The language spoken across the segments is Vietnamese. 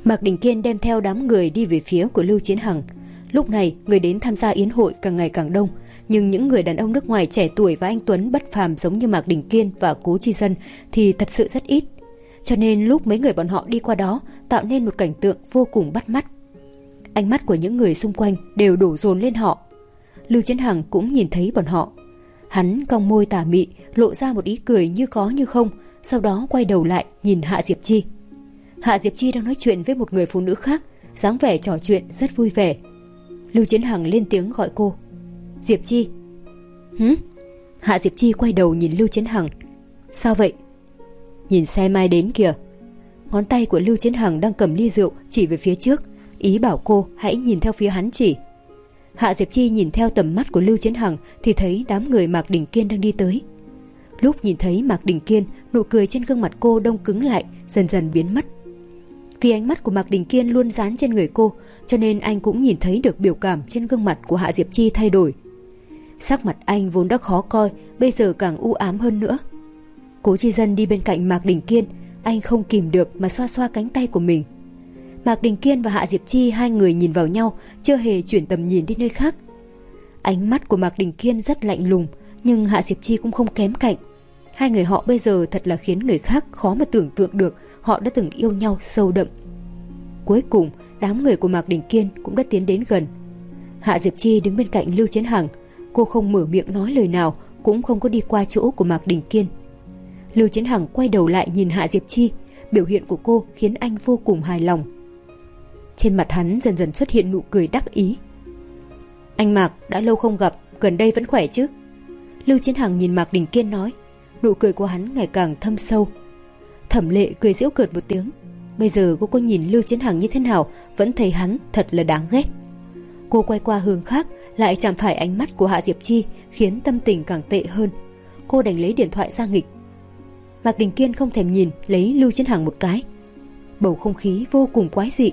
Mạc Đình Kiên đem theo đám người đi về phía của Lưu Chiến Hằng. Lúc này người đến tham gia yến hội càng ngày càng đông, nhưng những người đàn ông nước ngoài trẻ tuổi và anh tuấn bất phàm giống như Mạc Đình Kiên và Cố Chi Dân thì thật sự rất ít. Cho nên lúc mấy người bọn họ đi qua đó tạo nên một cảnh tượng vô cùng bắt mắt. Ánh mắt của những người xung quanh đều đổ dồn lên họ. Lưu Chiến Hằng cũng nhìn thấy bọn họ. Hắn cong môi tà mị, lộ ra một ý cười như có như không, sau đó quay đầu lại nhìn Hạ Diệp Chi. Hạ Diệp Chi đang nói chuyện với một người phụ nữ khác, dáng vẻ trò chuyện rất vui vẻ. Lưu Chiến Hằng lên tiếng gọi cô. Diệp Chi. Hử? Hạ Diệp Chi quay đầu nhìn Lưu Chiến Hằng. Sao vậy? Nhìn xem ai đến kìa. Ngón tay của Lưu Chiến Hằng đang cầm ly rượu chỉ về phía trước, ý bảo cô hãy nhìn theo phía hắn chỉ. Hạ Diệp Chi nhìn theo tầm mắt của Lưu Chiến Hằng thì thấy đám người Mạc Đình Kiên đang đi tới. Lúc nhìn thấy Mạc Đình Kiên, nụ cười trên gương mặt cô đông cứng lại, dần dần biến mất. Vì ánh mắt của Mạc Đình Kiên luôn dán trên người cô, cho nên anh cũng nhìn thấy được biểu cảm trên gương mặt của Hạ Diệp Chi thay đổi. Sắc mặt anh vốn đã khó coi, bây giờ càng u ám hơn nữa. Cố Chi Dân đi bên cạnh Mạc Đình Kiên, anh không kìm được mà xoa xoa cánh tay của mình. Mạc Đình Kiên và Hạ Diệp Chi hai người nhìn vào nhau, chưa hề chuyển tầm nhìn đi nơi khác. Ánh mắt của Mạc Đình Kiên rất lạnh lùng, nhưng Hạ Diệp Chi cũng không kém cạnh. Hai người họ bây giờ thật là khiến người khác khó mà tưởng tượng được họ đã từng yêu nhau sâu đậm. Cuối cùng, đám người của Mạc Đình Kiên cũng đã tiến đến gần. Hạ Diệp Chi đứng bên cạnh Lưu Chiến Hằng, cô không mở miệng nói lời nào, cũng không có đi qua chỗ của Mạc Đình Kiên. Lưu Chiến Hằng quay đầu lại nhìn Hạ Diệp Chi, biểu hiện của cô khiến anh vô cùng hài lòng. Trên mặt hắn dần dần xuất hiện nụ cười đắc ý. Anh Mạc, đã lâu không gặp, gần đây vẫn khỏe chứ? Lưu Chiến Hằng nhìn Mạc Đình Kiên nói, nụ cười của hắn ngày càng thâm sâu. Thẩm Lệ cười giễu cợt một tiếng. Bây giờ cô nhìn Lưu Chiến Hằng như thế nào vẫn thấy hắn thật là đáng ghét. Cô quay qua hướng khác, lại chạm phải ánh mắt của Hạ Diệp Chi, khiến tâm tình càng tệ hơn. Cô đành lấy điện thoại ra nghịch. Mạc Đình Kiên không thèm nhìn, lấy Lưu Chiến Hằng một cái. Bầu không khí vô cùng quái dị.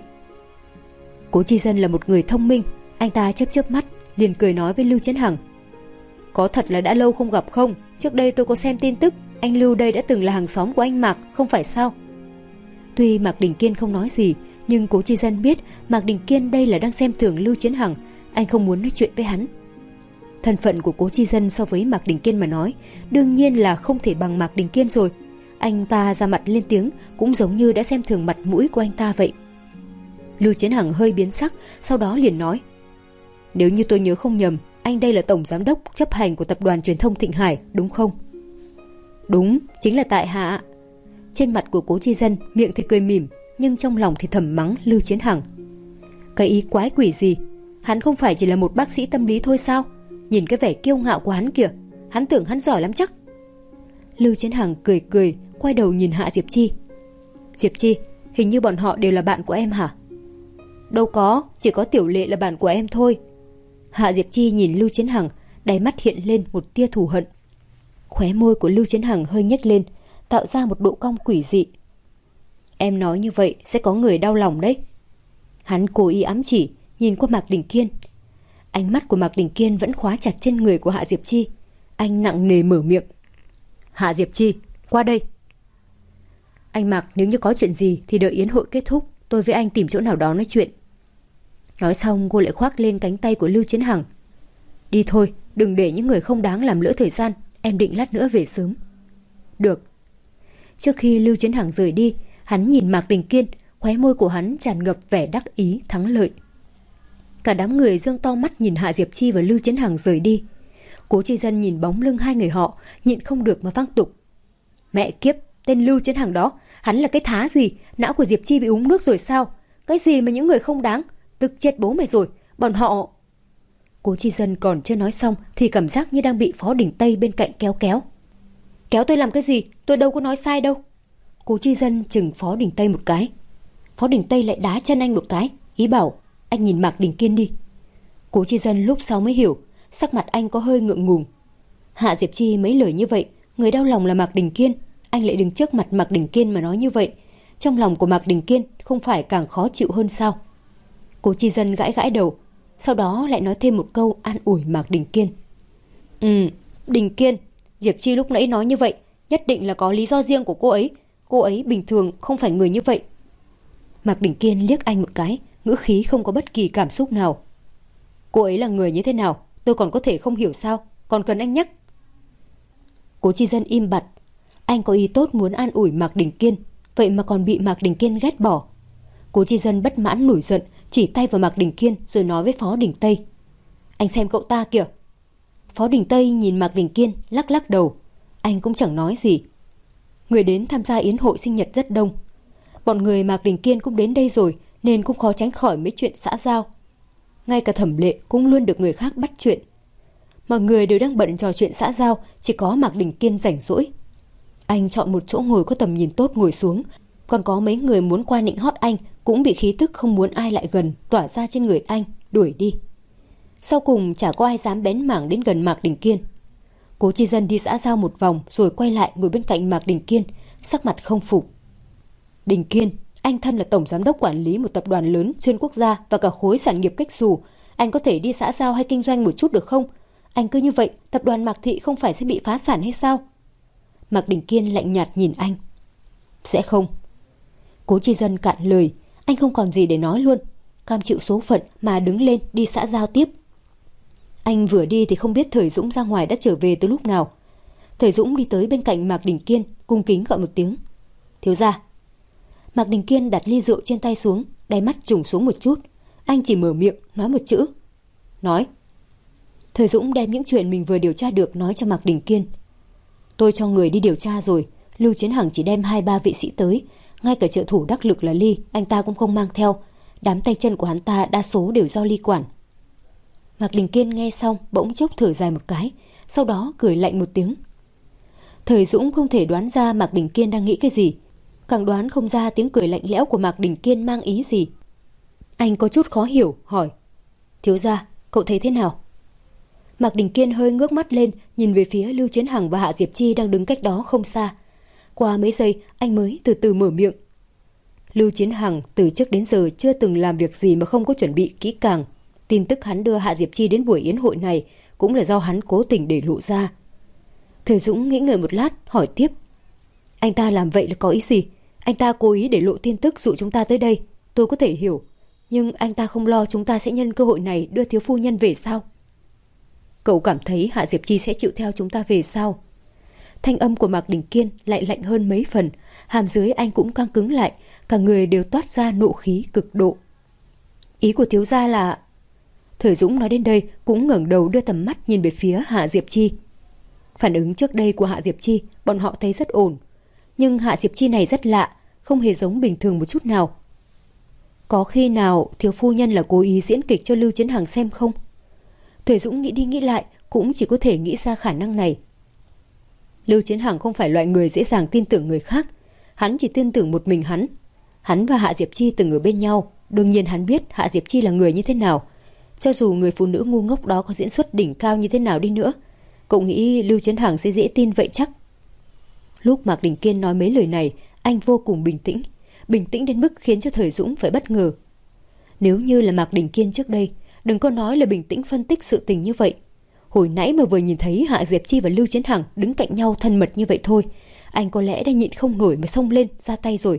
Cố Chi Dân là một người thông minh, anh ta chớp chớp mắt, liền cười nói với Lưu Chiến Hằng. Có thật là đã lâu không gặp không? Trước đây tôi có xem tin tức, anh Lưu đây đã từng là hàng xóm của anh Mạc, không phải sao? Tuy Mạc Đình Kiên không nói gì, nhưng Cố Chi Dân biết Mạc Đình Kiên đây là đang xem thường Lưu Chiến Hằng, anh không muốn nói chuyện với hắn. Thân phận của Cố Chi Dân so với Mạc Đình Kiên mà nói, đương nhiên là không thể bằng Mạc Đình Kiên rồi. Anh ta ra mặt lên tiếng cũng giống như đã xem thường mặt mũi của anh ta vậy. Lưu Chiến Hằng hơi biến sắc, sau đó liền nói. Nếu như tôi nhớ không nhầm, anh đây là tổng giám đốc chấp hành của tập đoàn truyền thông Thịnh Hải, đúng không? Đúng, chính là tại hạ. Trên mặt của Cố Chi Dân miệng thì cười mỉm, nhưng trong lòng thì thầm mắng Lưu Chiến Hằng. Cái ý quái quỷ gì? Hắn không phải chỉ là một bác sĩ tâm lý thôi sao? Nhìn cái vẻ kiêu ngạo của hắn kìa, hắn tưởng hắn giỏi lắm chắc. Lưu Chiến Hằng cười cười, quay đầu nhìn Hạ Diệp Chi. Diệp Chi, hình như bọn họ đều là bạn của em hả? Đâu có, chỉ có Tiểu Lệ là bạn của em thôi. Hạ Diệp Chi nhìn Lưu Chiến Hằng, đáy mắt hiện lên một tia thù hận. Khóe môi của Lưu Chiến Hằng hơi nhếch lên, tạo ra một độ cong quỷ dị. Em nói như vậy sẽ có người đau lòng đấy. Hắn cố ý ám chỉ, nhìn qua Mạc Đình Kiên. Ánh mắt của Mạc Đình Kiên vẫn khóa chặt trên người của Hạ Diệp Chi. Anh nặng nề mở miệng. Hạ Diệp Chi, qua đây. Anh Mạc, nếu như có chuyện gì thì đợi yến hội kết thúc, tôi với anh tìm chỗ nào đó nói chuyện. Nói xong cô lại khoác lên cánh tay của Lưu Chiến Hằng. Đi thôi, đừng để những người không đáng làm lỡ thời gian, em định lát nữa về sớm. Được. Trước khi Lưu Chiến Hằng rời đi, hắn nhìn Mạc Đình Kiên, khóe môi của hắn tràn ngập vẻ đắc ý thắng lợi. Cả đám người giương to mắt nhìn Hạ Diệp Chi và Lưu Chiến Hằng rời đi. Cố Chi Dân nhìn bóng lưng hai người họ, nhịn không được mà vang tục. Mẹ kiếp, tên Lưu Chiến Hằng đó, hắn là cái thá gì? Não của Diệp Chi bị uống nước rồi sao? Cái gì mà những người không đáng? Tức chết bố mày rồi, bọn họ... Cố Chi Dân còn chưa nói xong thì cảm giác như đang bị Phó Đình Tây bên cạnh kéo kéo. Kéo tôi làm cái gì? Tôi đâu có nói sai đâu. Cố Chi Dân chừng Phó Đình Tây một cái. Phó Đình Tây lại đá chân anh một cái, ý bảo anh nhìn Mạc Đình Kiên đi. Cố Chi Dân lúc sau mới hiểu, sắc mặt anh có hơi ngượng ngùng. Hạ Diệp Chi mấy lời như vậy, người đau lòng là Mạc Đình Kiên, anh lại đứng trước mặt Mạc Đình Kiên mà nói như vậy, trong lòng của Mạc Đình Kiên không phải càng khó chịu hơn sao? Cố Chi Dân gãi gãi đầu, sau đó lại nói thêm một câu an ủi Mạc Đình Kiên. Đình Kiên, Diệp Chi lúc nãy nói như vậy, nhất định là có lý do riêng của cô ấy bình thường không phải người như vậy. Mạc Đình Kiên liếc anh một cái, ngữ khí không có bất kỳ cảm xúc nào. Cô ấy là người như thế nào, tôi còn có thể không hiểu sao, còn cần anh nhắc? Cố Chi Dân im bặt. Anh có ý tốt muốn an ủi Mạc Đình Kiên, vậy mà còn bị Mạc Đình Kiên ghét bỏ. Cố Chi Dân bất mãn nổi giận, chỉ tay vào Mạc Đình Kiên rồi nói với Phó Đình Tây. Anh xem cậu ta kìa. Phó Đình Tây nhìn Mạc Đình Kiên lắc lắc đầu. Anh cũng chẳng nói gì. Người đến tham gia yến hội sinh nhật rất đông. Bọn người Mạc Đình Kiên cũng đến đây rồi, nên cũng khó tránh khỏi mấy chuyện xã giao. Ngay cả Thẩm Lệ cũng luôn được người khác bắt chuyện. Mọi người đều đang bận trò chuyện xã giao, chỉ có Mạc Đình Kiên rảnh rỗi. Anh chọn một chỗ ngồi có tầm nhìn tốt ngồi xuống. Còn có mấy người muốn qua nịnh hót anh cũng bị khí tức không muốn ai lại gần tỏa ra trên người anh, đuổi đi. Sau cùng chả có ai dám bén mảng đến gần Mạc Đình Kiên. Cố Chi Dân đi xã giao một vòng rồi quay lại ngồi bên cạnh Mạc Đình Kiên, sắc mặt không phục. Đình Kiên, anh thân là tổng giám đốc quản lý một tập đoàn lớn xuyên quốc gia và cả khối sản nghiệp cách xù. Anh có thể đi xã giao hay kinh doanh một chút được không? Anh cứ như vậy, tập đoàn Mạc Thị không phải sẽ bị phá sản hay sao? Mạc Đình Kiên lạnh nhạt nhìn anh. Sẽ không. Cố Chi Dân cạn lời, anh không còn gì để nói luôn. Cam chịu số phận mà đứng lên đi xã giao tiếp. Anh vừa đi thì không biết Thời Dũng ra ngoài đã trở về từ lúc nào. Thời Dũng đi tới bên cạnh Mạc Đình Kiên, cung kính gọi một tiếng. Thiếu gia. Mạc Đình Kiên đặt ly rượu trên tay xuống, đáy mắt trùng xuống một chút. Anh chỉ mở miệng nói một chữ. Nói. Thời Dũng đem những chuyện mình vừa điều tra được nói cho Mạc Đình Kiên. Tôi cho người đi điều tra rồi, Lưu Chiến Hằng chỉ đem 2-3 vị sĩ tới, ngay cả trợ thủ đắc lực là Ly, anh ta cũng không mang theo. Đám tay chân của hắn ta đa số đều do Ly quản. Mạc Đình Kiên nghe xong bỗng chốc thở dài một cái, sau đó cười lạnh một tiếng. Thời Dũng không thể đoán ra Mạc Đình Kiên đang nghĩ cái gì, càng đoán không ra tiếng cười lạnh lẽo của Mạc Đình Kiên mang ý gì. Anh có chút khó hiểu, hỏi. Thiếu gia, cậu thấy thế nào? Mạc Đình Kiên hơi ngước mắt lên, nhìn về phía Lưu Chiến Hằng và Hạ Diệp Chi đang đứng cách đó không xa. Qua mấy giây, anh mới từ từ mở miệng. Lưu Chiến Hằng từ trước đến giờ chưa từng làm việc gì mà không có chuẩn bị kỹ càng. Tin tức hắn đưa Hạ Diệp Chi đến buổi yến hội này cũng là do hắn cố tình để lộ ra. Thời Dũng nghĩ ngợi một lát, hỏi tiếp. Anh ta làm vậy là có ý gì? Anh ta cố ý để lộ tin tức dụ chúng ta tới đây, tôi có thể hiểu. Nhưng anh ta không lo chúng ta sẽ nhân cơ hội này đưa thiếu phu nhân về sao? Cậu cảm thấy Hạ Diệp Chi sẽ chịu theo chúng ta về sao? Thanh âm của Mạc Đình Kiên lại lạnh hơn mấy phần, hàm dưới anh cũng căng cứng lại, cả người đều toát ra nộ khí cực độ. Ý của thiếu gia là... Thời Dũng nói đến đây cũng ngẩng đầu đưa tầm mắt nhìn về phía Hạ Diệp Chi. Phản ứng trước đây của Hạ Diệp Chi bọn họ thấy rất ổn, nhưng Hạ Diệp Chi này rất lạ, không hề giống bình thường một chút nào. Có khi nào thiếu phu nhân là cố ý diễn kịch cho Lưu Chiến Hằng xem không? Thời Dũng nghĩ đi nghĩ lại cũng chỉ có thể nghĩ ra khả năng này. Lưu Chiến Hằng không phải loại người dễ dàng tin tưởng người khác, hắn chỉ tin tưởng một mình hắn. Hắn và Hạ Diệp Chi từng ở bên nhau, đương nhiên hắn biết Hạ Diệp Chi là người như thế nào. Cho dù người phụ nữ ngu ngốc đó có diễn xuất đỉnh cao như thế nào đi nữa, cậu nghĩ Lưu Chiến Hằng sẽ dễ tin vậy chắc? Lúc Mạc Đình Kiên nói mấy lời này, anh vô cùng bình tĩnh đến mức khiến cho Thời Dũng phải bất ngờ. Nếu như là Mạc Đình Kiên trước đây, đừng có nói là bình tĩnh phân tích sự tình như vậy. Hồi nãy mà vừa nhìn thấy Hạ Diệp Chi và Lưu Chiến Hằng đứng cạnh nhau thân mật như vậy thôi, anh có lẽ đã nhịn không nổi mà xông lên ra tay rồi.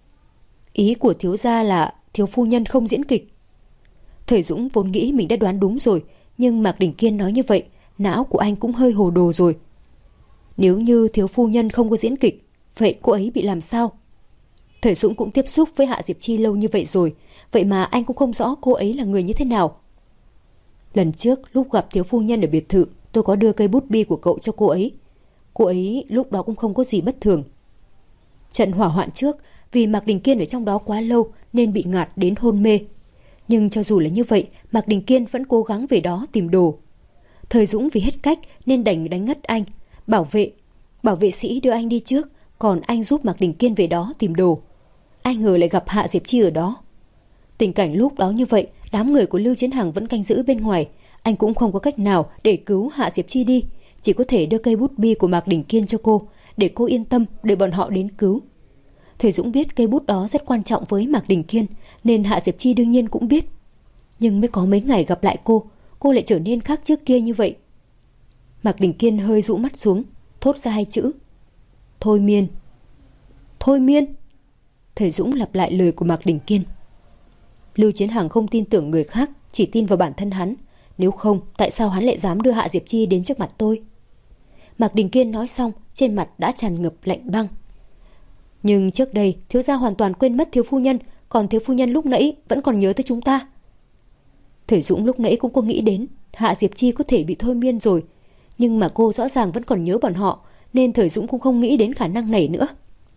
Ý của thiếu gia là thiếu phu nhân không diễn kịch. Thời Dũng vốn nghĩ mình đã đoán đúng rồi, nhưng Mạc Đình Kiên nói như vậy, não của anh cũng hơi hồ đồ rồi. Nếu như thiếu phu nhân không có diễn kịch, vậy cô ấy bị làm sao? Thời Dũng cũng tiếp xúc với Hạ Diệp Chi lâu như vậy rồi, vậy mà anh cũng không rõ cô ấy là người như thế nào. Lần trước lúc gặp thiếu phu nhân ở biệt thự, tôi có đưa cây bút bi của cậu cho cô ấy. Cô ấy lúc đó cũng không có gì bất thường. Trận hỏa hoạn trước, vì Mạc Đình Kiên ở trong đó quá lâu nên bị ngạt đến hôn mê. Nhưng cho dù là như vậy, Mạc Đình Kiên vẫn cố gắng về đó tìm đồ. Thời Dũng vì hết cách nên đành đánh ngất anh. Bảo vệ sĩ đưa anh đi trước, còn anh giúp Mạc Đình Kiên về đó tìm đồ. Ai ngờ lại gặp Hạ Diệp Chi ở đó. Tình cảnh lúc đó như vậy, đám người của Lưu Chiến Hằng vẫn canh giữ bên ngoài. Anh cũng không có cách nào để cứu Hạ Diệp Chi đi, chỉ có thể đưa cây bút bi của Mạc Đình Kiên cho cô, để cô yên tâm để bọn họ đến cứu. Thời Dũng biết cây bút đó rất quan trọng với Mạc Đình Kiên, nên Hạ Diệp Chi đương nhiên cũng biết. Nhưng mới có mấy ngày gặp lại cô lại trở nên khác trước kia như vậy. Mạc Đình Kiên hơi rũ mắt xuống, thốt ra 2 chữ. Thôi miên. Thôi miên? Thời Dũng lặp lại lời của Mạc Đình Kiên. Lưu Chiến Hằng không tin tưởng người khác, chỉ tin vào bản thân hắn. Nếu không, tại sao hắn lại dám đưa Hạ Diệp Chi đến trước mặt tôi? Mạc Đình Kiên nói xong, trên mặt đã tràn ngập lạnh băng. Nhưng trước đây, thiếu gia hoàn toàn quên mất thiếu phu nhân, còn thiếu phu nhân lúc nãy vẫn còn nhớ tới chúng ta. Thời Dũng lúc nãy cũng có nghĩ đến Hạ Diệp Chi có thể bị thôi miên rồi, nhưng mà cô rõ ràng vẫn còn nhớ bọn họ, nên Thời Dũng cũng không nghĩ đến khả năng này nữa.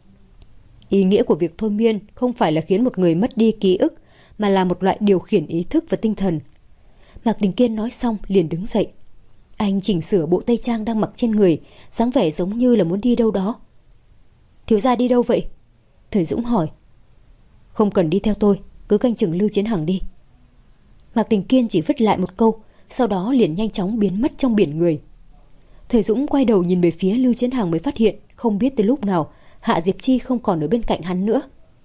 Ý nghĩa của việc thôi miên không phải là khiến một người mất đi ký ức, mà là một loại điều khiển ý thức và tinh thần. Mạc Đình Kiên nói xong liền đứng dậy. Anh chỉnh sửa bộ tây trang đang mặc trên người, dáng vẻ giống như là muốn đi đâu đó. Thiếu gia đi đâu vậy? Thời Dũng hỏi. Không cần đi theo tôi, cứ canh chừng Lưu Chiến Hằng đi. Mạc Đình Kiên chỉ vứt lại một câu, sau đó liền nhanh chóng biến mất trong biển người. Thời Dũng quay đầu nhìn về phía Lưu Chiến Hằng mới phát hiện không biết từ lúc nào Hạ Diệp Chi không còn ở bên cạnh hắn nữa.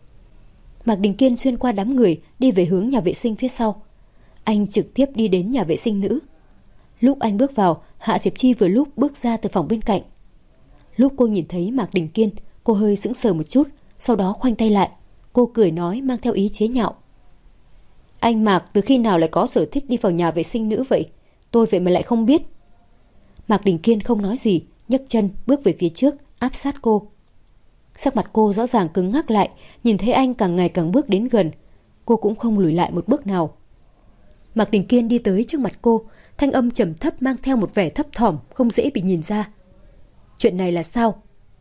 Mạc Đình Kiên xuyên qua đám người đi về hướng nhà vệ sinh phía sau. Anh trực tiếp đi đến nhà vệ sinh nữ. Lúc anh bước vào, Hạ Diệp Chi vừa lúc bước ra từ phòng bên cạnh. Lúc cô nhìn thấy Mạc Đình Kiên, cô hơi sững sờ một chút, sau đó khoanh tay lại. Cô cười nói mang theo ý chế nhạo. Anh Mạc từ khi nào lại có sở thích đi vào nhà vệ sinh nữ vậy? Tôi vậy mà lại không biết. Mạc Đình Kiên không nói gì, nhấc chân bước về phía trước, áp sát cô. Sắc mặt cô rõ ràng cứng ngắc lại, nhìn thấy anh càng ngày càng bước đến gần. Cô cũng không lùi lại một bước nào. Mạc Đình Kiên đi tới trước mặt cô, thanh âm trầm thấp mang theo một vẻ thấp thỏm không dễ bị nhìn ra. Chuyện này là sao?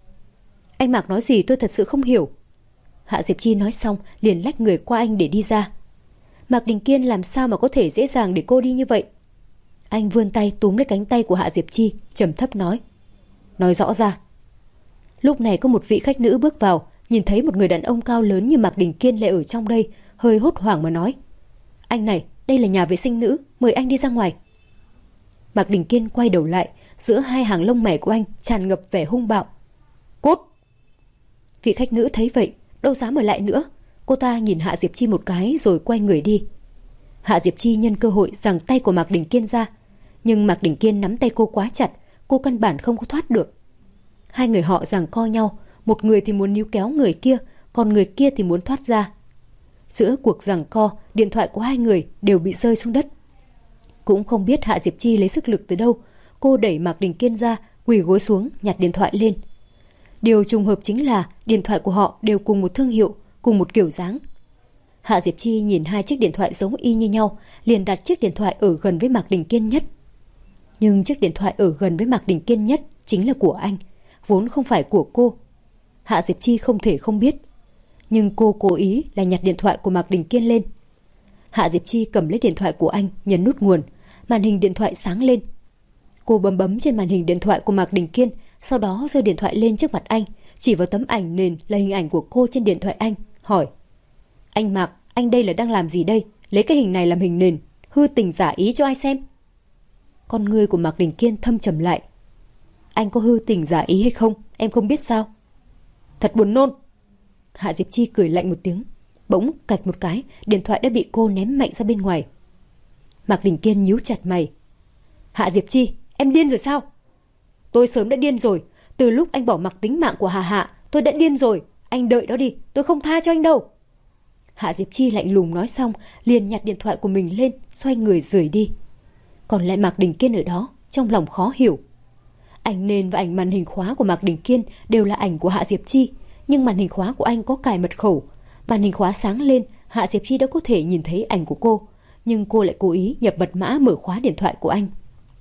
Anh Mạc nói gì tôi thật sự không hiểu. Hạ Diệp Chi nói xong liền lách người qua anh để đi ra. Mạc Đình Kiên làm sao mà có thể dễ dàng để cô đi như vậy? Anh vươn tay túm lấy cánh tay của Hạ Diệp Chi, trầm thấp nói. Nói rõ ra. Lúc này có một vị khách nữ bước vào, nhìn thấy một người đàn ông cao lớn như Mạc Đình Kiên lại ở trong đây, hơi hốt hoảng mà nói. Anh này, đây là nhà vệ sinh nữ, mời anh đi ra ngoài. Mạc Đình Kiên quay đầu lại, giữa hai hàng lông mày của anh tràn ngập vẻ hung bạo. Cút! Vị khách nữ thấy vậy, đâu dám ở lại nữa. Cô ta nhìn Hạ Diệp Chi một cái rồi quay người đi. Hạ Diệp Chi nhân cơ hội giằng tay của Mạc Đình Kiên ra, nhưng Mạc Đình Kiên nắm tay cô quá chặt, cô căn bản không có thoát được. Hai người họ giằng co nhau, một người thì muốn níu kéo người kia, còn người kia thì muốn thoát ra. Giữa cuộc giằng co, điện thoại của hai người đều bị rơi xuống đất. Cũng không biết Hạ Diệp Chi lấy sức lực từ đâu, cô đẩy Mạc Đình Kiên ra, quỳ gối xuống nhặt điện thoại lên. Điều trùng hợp chính là điện thoại của họ đều cùng một thương hiệu, cùng một kiểu dáng. Hạ Diệp Chi nhìn hai chiếc điện thoại giống y như nhau, liền đặt chiếc điện thoại ở gần với Mạc Đình Kiên nhất. Nhưng chiếc điện thoại ở gần với Mạc Đình Kiên nhất chính là của anh, vốn không phải của cô. Hạ Diệp Chi không thể không biết, nhưng cô cố ý là nhặt điện thoại của Mạc Đình Kiên lên. Hạ Diệp Chi cầm lấy điện thoại của anh, nhấn nút nguồn, màn hình điện thoại sáng lên. Cô bấm trên màn hình điện thoại của Mạc Đình Kiên, sau đó giơ điện thoại lên trước mặt anh, chỉ vào tấm ảnh nền là hình ảnh của cô trên điện thoại anh, hỏi. Anh Mạc, anh đây là đang làm gì đây? Lấy cái hình này làm hình nền, hư tình giả ý cho ai xem? Con ngươi của Mạc Đình Kiên thâm trầm lại. Anh có hư tình giả ý hay không, em không biết sao? Thật buồn nôn. Hạ Diệp Chi cười lạnh một tiếng, bỗng cạch một cái, điện thoại đã bị cô ném mạnh ra bên ngoài. Mạc Đình Kiên nhíu chặt mày. Hạ Diệp Chi, em điên rồi sao? Tôi sớm đã điên rồi, từ lúc anh bỏ mặc tính mạng của Hà Hạ, tôi đã điên rồi, anh đợi đó đi, tôi không tha cho anh đâu. Hạ Diệp Chi lạnh lùng nói xong, liền nhặt điện thoại của mình lên, xoay người rời đi. Còn lại Mạc Đình Kiên ở đó, trong lòng khó hiểu. Ảnh nền và ảnh màn hình khóa của Mạc Đình Kiên đều là ảnh của Hạ Diệp Chi, nhưng màn hình khóa của anh có cài mật khẩu. Màn hình khóa sáng lên, Hạ Diệp Chi đã có thể nhìn thấy ảnh của cô, nhưng cô lại cố ý nhập mật mã mở khóa điện thoại của anh.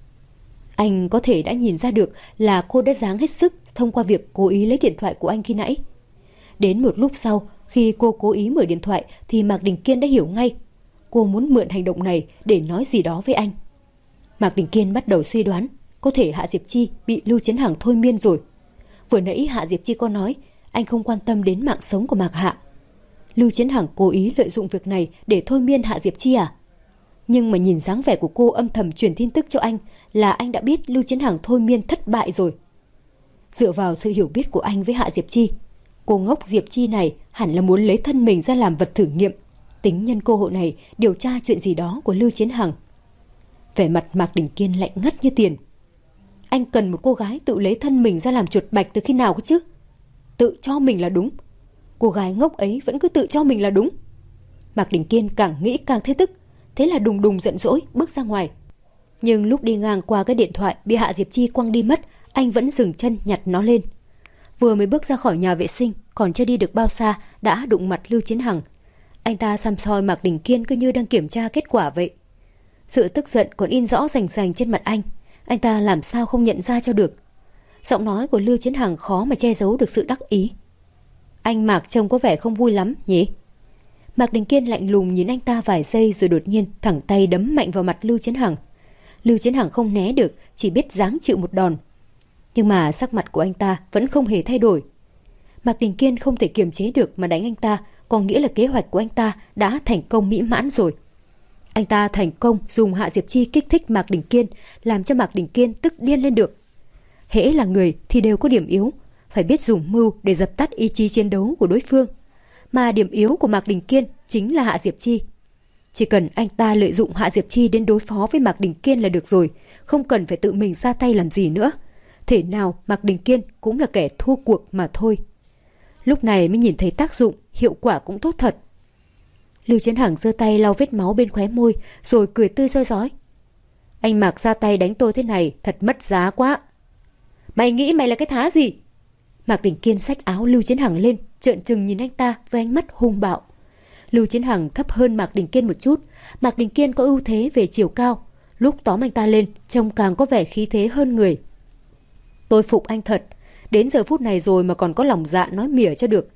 Anh có thể đã nhìn ra được là cô đã giáng hết sức thông qua việc cố ý lấy điện thoại của anh khi nãy. Đến một lúc sau, khi cô cố ý mở điện thoại thì Mạc Đình Kiên đã hiểu ngay. Cô muốn mượn hành động này để nói gì đó với anh. Mạc Đình Kiên bắt đầu suy đoán có thể Hạ Diệp Chi bị Lưu Chiến Hằng thôi miên rồi. Vừa nãy Hạ Diệp Chi có nói anh không quan tâm đến mạng sống của Mạc Hạ. Lưu Chiến Hằng cố ý lợi dụng việc này để thôi miên Hạ Diệp Chi à? Nhưng mà nhìn dáng vẻ của cô âm thầm truyền tin tức cho anh là anh đã biết Lưu Chiến Hằng thôi miên thất bại rồi. Dựa vào sự hiểu biết của anh với Hạ Diệp Chi, cô ngốc Diệp Chi này hẳn là muốn lấy thân mình ra làm vật thử nghiệm, tính nhân cơ hội này điều tra chuyện gì đó của Lưu Chiến Hằng. Vẻ mặt Mạc Đình Kiên lạnh ngắt như tiền. Anh cần một cô gái tự lấy thân mình ra làm chuột bạch từ khi nào cơ chứ? Tự cho mình là đúng. cô gái ngốc ấy vẫn cứ tự cho mình là đúng. Mạc Đình Kiên càng nghĩ càng thấy tức, thế là đùng đùng giận dỗi bước ra ngoài. Nhưng lúc đi ngang qua cái điện thoại bị Hạ Diệp Chi quăng đi mất, anh vẫn dừng chân nhặt nó lên. Vừa mới bước ra khỏi nhà vệ sinh, còn chưa đi được bao xa đã đụng mặt Lưu Chiến Hằng. Anh ta săm soi Mạc Đình Kiên cứ như đang kiểm tra kết quả vậy. Sự tức giận còn in rõ rành rành trên mặt anh ta làm sao không nhận ra cho được. Giọng nói của Lưu Chiến Hằng khó mà che giấu được sự đắc ý. Anh Mạc trông có vẻ không vui lắm nhỉ? Mạc Đình Kiên lạnh lùng nhìn anh ta vài giây rồi đột nhiên thẳng tay đấm mạnh vào mặt Lưu Chiến Hằng. Lưu Chiến Hằng không né được, chỉ biết giáng chịu một đòn. Nhưng mà sắc mặt của anh ta vẫn không hề thay đổi. Mạc Đình Kiên không thể kiềm chế được mà đánh anh ta, có nghĩa là kế hoạch của anh ta đã thành công mỹ mãn rồi. Anh ta thành công dùng Hạ Diệp Chi kích thích Mạc Đình Kiên, làm cho Mạc Đình Kiên tức điên lên được. Hễ là người thì đều có điểm yếu, phải biết dùng mưu để dập tắt ý chí chiến đấu của đối phương. Mà điểm yếu của Mạc Đình Kiên chính là Hạ Diệp Chi. Chỉ cần anh ta lợi dụng Hạ Diệp Chi đến đối phó với Mạc Đình Kiên là được rồi, không cần phải tự mình ra tay làm gì nữa. Thể nào Mạc Đình Kiên cũng là kẻ thua cuộc mà thôi. Lúc này mới nhìn thấy tác dụng, hiệu quả cũng tốt thật. Lưu Chiến Hằng giơ tay lau vết máu bên khóe môi, rồi cười tươi rói rói. Anh Mạc ra tay đánh tôi thế này thật mất giá quá. Mày nghĩ mày là cái thá gì? Mạc Đình Kiên xách áo Lưu Chiến Hằng lên, trợn trừng nhìn anh ta với ánh mắt hung bạo. Lưu Chiến Hằng thấp hơn Mạc Đình Kiên một chút. Mạc Đình Kiên có ưu thế về chiều cao, lúc tóm anh ta lên trông càng có vẻ khí thế hơn người. Tôi phục anh thật, đến giờ phút này rồi mà còn có lòng dạ nói mỉa cho được.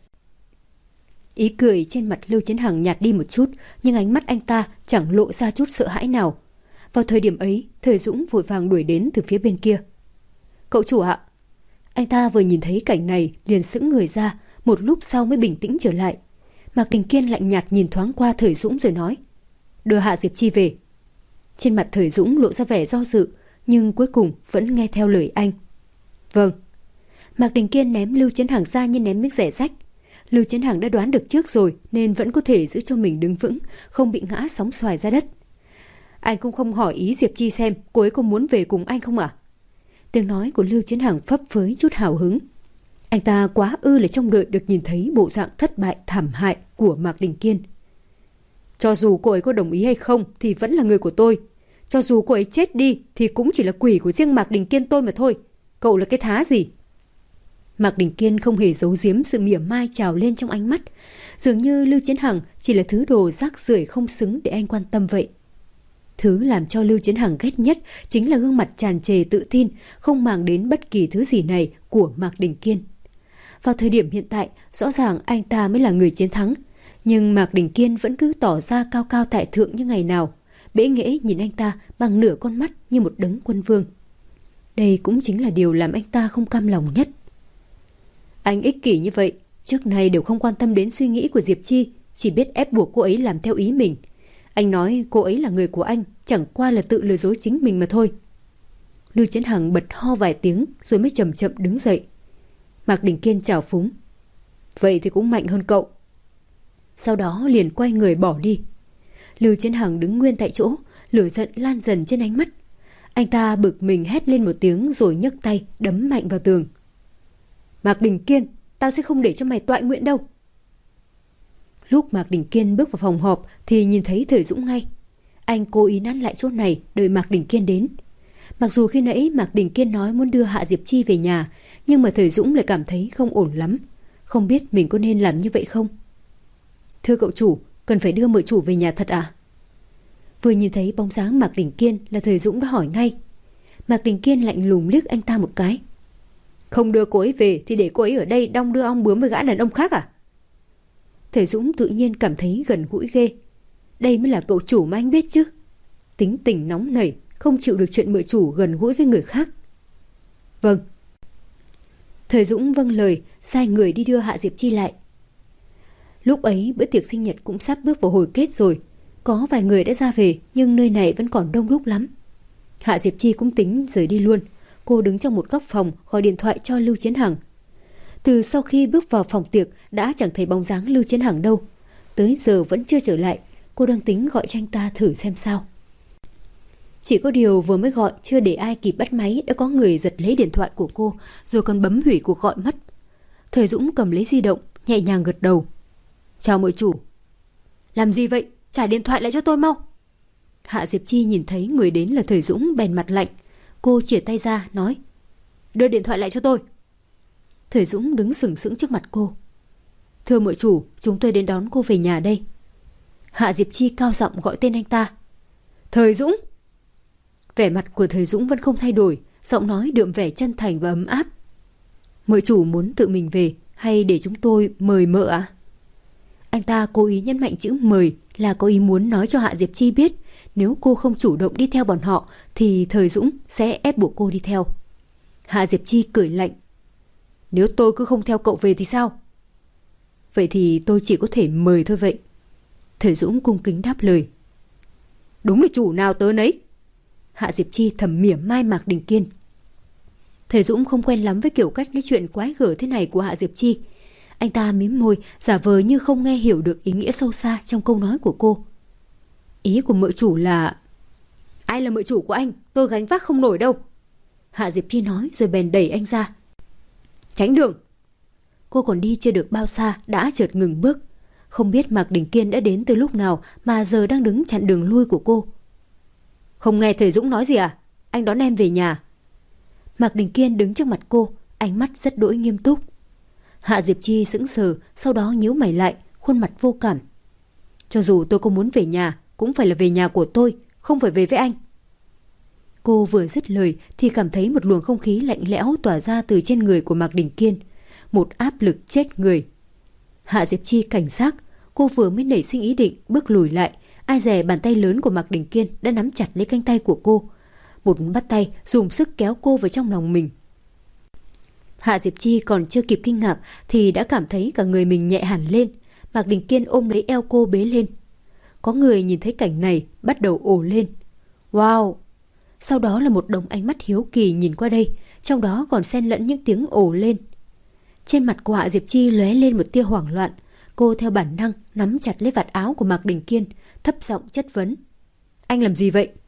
Ý cười trên mặt Lưu Chiến Hằng nhạt đi một chút, nhưng ánh mắt anh ta chẳng lộ ra chút sợ hãi nào. Vào thời điểm ấy, Thời Dũng vội vàng đuổi đến từ phía bên kia. Cậu chủ ạ! Anh ta vừa nhìn thấy cảnh này liền sững người ra, một lúc sau mới bình tĩnh trở lại. Mạc Đình Kiên lạnh nhạt nhìn thoáng qua Thời Dũng rồi nói, đưa Hạ Diệp Chi về. Trên mặt Thời Dũng lộ ra vẻ do dự, nhưng cuối cùng vẫn nghe theo lời anh. Vâng. Mạc Đình Kiên ném Lưu Chiến Hằng ra như ném miếng rẻ rách. Lưu Chiến Hằng đã đoán được trước rồi nên vẫn có thể giữ cho mình đứng vững, không bị ngã sóng xoài ra đất. Anh cũng không hỏi ý Diệp Chi xem cô ấy có muốn về cùng anh không ạ? Tiếng nói của Lưu Chiến Hằng phấp phới chút hào hứng. Anh ta quá ư là trông đợi được nhìn thấy bộ dạng thất bại thảm hại của Mạc Đình Kiên. Cho dù cô ấy có đồng ý hay không thì vẫn là người của tôi. Cho dù cô ấy chết đi thì cũng chỉ là quỷ của riêng Mạc Đình Kiên tôi mà thôi. Cậu là cái thá gì? Mạc Đình Kiên không hề giấu giếm sự mỉa mai trào lên trong ánh mắt. Dường như Lưu Chiến Hằng chỉ là thứ đồ rác rưởi không xứng để anh quan tâm vậy. Thứ làm cho Lưu Chiến Hằng ghét nhất chính là gương mặt tràn trề tự tin, không màng đến bất kỳ thứ gì này của Mạc Đình Kiên. Vào thời điểm hiện tại, rõ ràng anh ta mới là người chiến thắng, nhưng Mạc Đình Kiên vẫn cứ tỏ ra cao cao tại thượng như ngày nào, bẽ nghễ nhìn anh ta bằng nửa con mắt như một đấng quân vương. Đây cũng chính là điều làm anh ta không cam lòng nhất. Anh ích kỷ như vậy, trước nay đều không quan tâm đến suy nghĩ của Diệp Chi, chỉ biết ép buộc cô ấy làm theo ý mình. Anh nói cô ấy là người của anh, chẳng qua là tự lừa dối chính mình mà thôi. Lưu Chiến Hằng bật ho vài tiếng rồi mới chậm chậm đứng dậy. Mạc Đình Kiên chào phúng. Vậy thì cũng mạnh hơn cậu. Sau đó liền quay người bỏ đi. Lưu Chiến Hằng đứng nguyên tại chỗ, lửa giận lan dần trên ánh mắt. Anh ta bực mình hét lên một tiếng rồi nhấc tay đấm mạnh vào tường. Mạc Đình Kiên, tao sẽ không để cho mày toại nguyện đâu. Lúc Mạc Đình Kiên bước vào phòng họp thì nhìn thấy Thời Dũng ngay. Anh cố ý nán lại chỗ này đợi Mạc Đình Kiên đến. Mặc dù khi nãy Mạc Đình Kiên nói muốn đưa Hạ Diệp Chi về nhà, nhưng mà Thời Dũng lại cảm thấy không ổn lắm. Không biết mình có nên làm như vậy không? Thưa cậu chủ, cần phải đưa mợ chủ về nhà thật à? Vừa nhìn thấy bóng dáng Mạc Đình Kiên là Thời Dũng đã hỏi ngay. Mạc Đình Kiên lạnh lùng liếc anh ta một cái. Không đưa cô ấy về thì để cô ấy ở đây đong đưa ong bướm với gã đàn ông khác à? Thời Dũng tự nhiên cảm thấy gần gũi ghê. Đây mới là cậu chủ mà anh biết chứ. Tính tình nóng nảy, không chịu được chuyện mợ chủ gần gũi với người khác. Vâng. Thời Dũng vâng lời, sai người đi đưa Hạ Diệp Chi lại. Lúc ấy bữa tiệc sinh nhật cũng sắp bước vào hồi kết rồi. Có vài người đã ra về, nhưng nơi này vẫn còn đông đúc lắm. Hạ Diệp Chi cũng tính rời đi luôn. Cô đứng trong một góc phòng gọi điện thoại cho Lưu Chiến Hằng. Từ sau khi bước vào phòng tiệc đã chẳng thấy bóng dáng Lưu Chiến Hằng đâu. Tới giờ vẫn chưa trở lại. Cô đang tính gọi cho anh ta thử xem sao. Chỉ có điều vừa mới gọi chưa để ai kịp bắt máy đã có người giật lấy điện thoại của cô rồi còn bấm hủy cuộc gọi mất. Thời Dũng cầm lấy di động, nhẹ nhàng gật đầu. Chào mợ chủ. Làm gì vậy? Trả điện thoại lại cho tôi mau. Hạ Diệp Chi nhìn thấy người đến là Thời Dũng bèn mặt lạnh. Cô chìa tay ra nói, đưa điện thoại lại cho tôi. Thời Dũng đứng sừng sững trước mặt cô. Thưa mợ chủ, chúng tôi đến đón cô về nhà đây. Hạ Diệp Chi cao giọng gọi tên anh ta. Thời Dũng. Vẻ mặt của Thời Dũng vẫn không thay đổi, giọng nói đượm vẻ chân thành và ấm áp. Mợ chủ muốn tự mình về hay để chúng tôi mời mợ ạ? Anh ta cố ý nhấn mạnh chữ mời là có ý muốn nói cho Hạ Diệp Chi biết nếu cô không chủ động đi theo bọn họ thì Thời Dũng sẽ ép buộc cô đi theo. Hạ Diệp Chi cười lạnh. Nếu tôi cứ không theo cậu về thì sao? Vậy thì tôi chỉ có thể mời thôi vậy. Thời Dũng cung kính đáp lời. Đúng là chủ nào tớ nấy. Hạ Diệp Chi thầm mỉa mai Mạc Đình Kiên. Thời Dũng không quen lắm với kiểu cách nói chuyện quái gở thế này của Hạ Diệp Chi. Anh ta mím môi, giả vờ như không nghe hiểu được ý nghĩa sâu xa trong câu nói của cô. Ý của mợ chủ là... Ai là mợ chủ của anh? Tôi gánh vác không nổi đâu. Hạ Diệp Chi nói rồi bèn đẩy anh ra. Tránh đường. Cô còn đi chưa được bao xa đã chợt ngừng bước. Không biết Mạc Đình Kiên đã đến từ lúc nào mà giờ đang đứng chặn đường lui của cô. Không nghe Thời Dũng nói gì à? Anh đón em về nhà. Mạc Đình Kiên đứng trước mặt cô, ánh mắt rất đỗi nghiêm túc. Hạ Diệp Chi sững sờ, sau đó nhíu mày lại, khuôn mặt vô cảm. Cho dù tôi có muốn về nhà, cũng phải là về nhà của tôi, không phải về với anh. Cô vừa dứt lời thì cảm thấy một luồng không khí lạnh lẽo tỏa ra từ trên người của Mạc Đình Kiên. Một áp lực chết người. Hạ Diệp Chi cảnh giác, cô vừa mới nảy sinh ý định bước lùi lại, ai dè bàn tay lớn của Mạc Đình Kiên đã nắm chặt lấy cánh tay của cô. Một bắt tay dùng sức kéo cô vào trong lòng mình. Hạ Diệp Chi còn chưa kịp kinh ngạc thì đã cảm thấy cả người mình nhẹ hẳn lên. Mạc Đình Kiên ôm lấy eo cô bế lên. Có người nhìn thấy cảnh này bắt đầu ồ lên. Wow! Sau đó là một đống ánh mắt hiếu kỳ nhìn qua đây, trong đó còn xen lẫn những tiếng ồ lên. Trên mặt của Hạ Diệp Chi lóe lên một tia hoảng loạn. Cô theo bản năng nắm chặt lấy vạt áo của Mạc Đình Kiên, thấp giọng chất vấn. Anh làm gì vậy?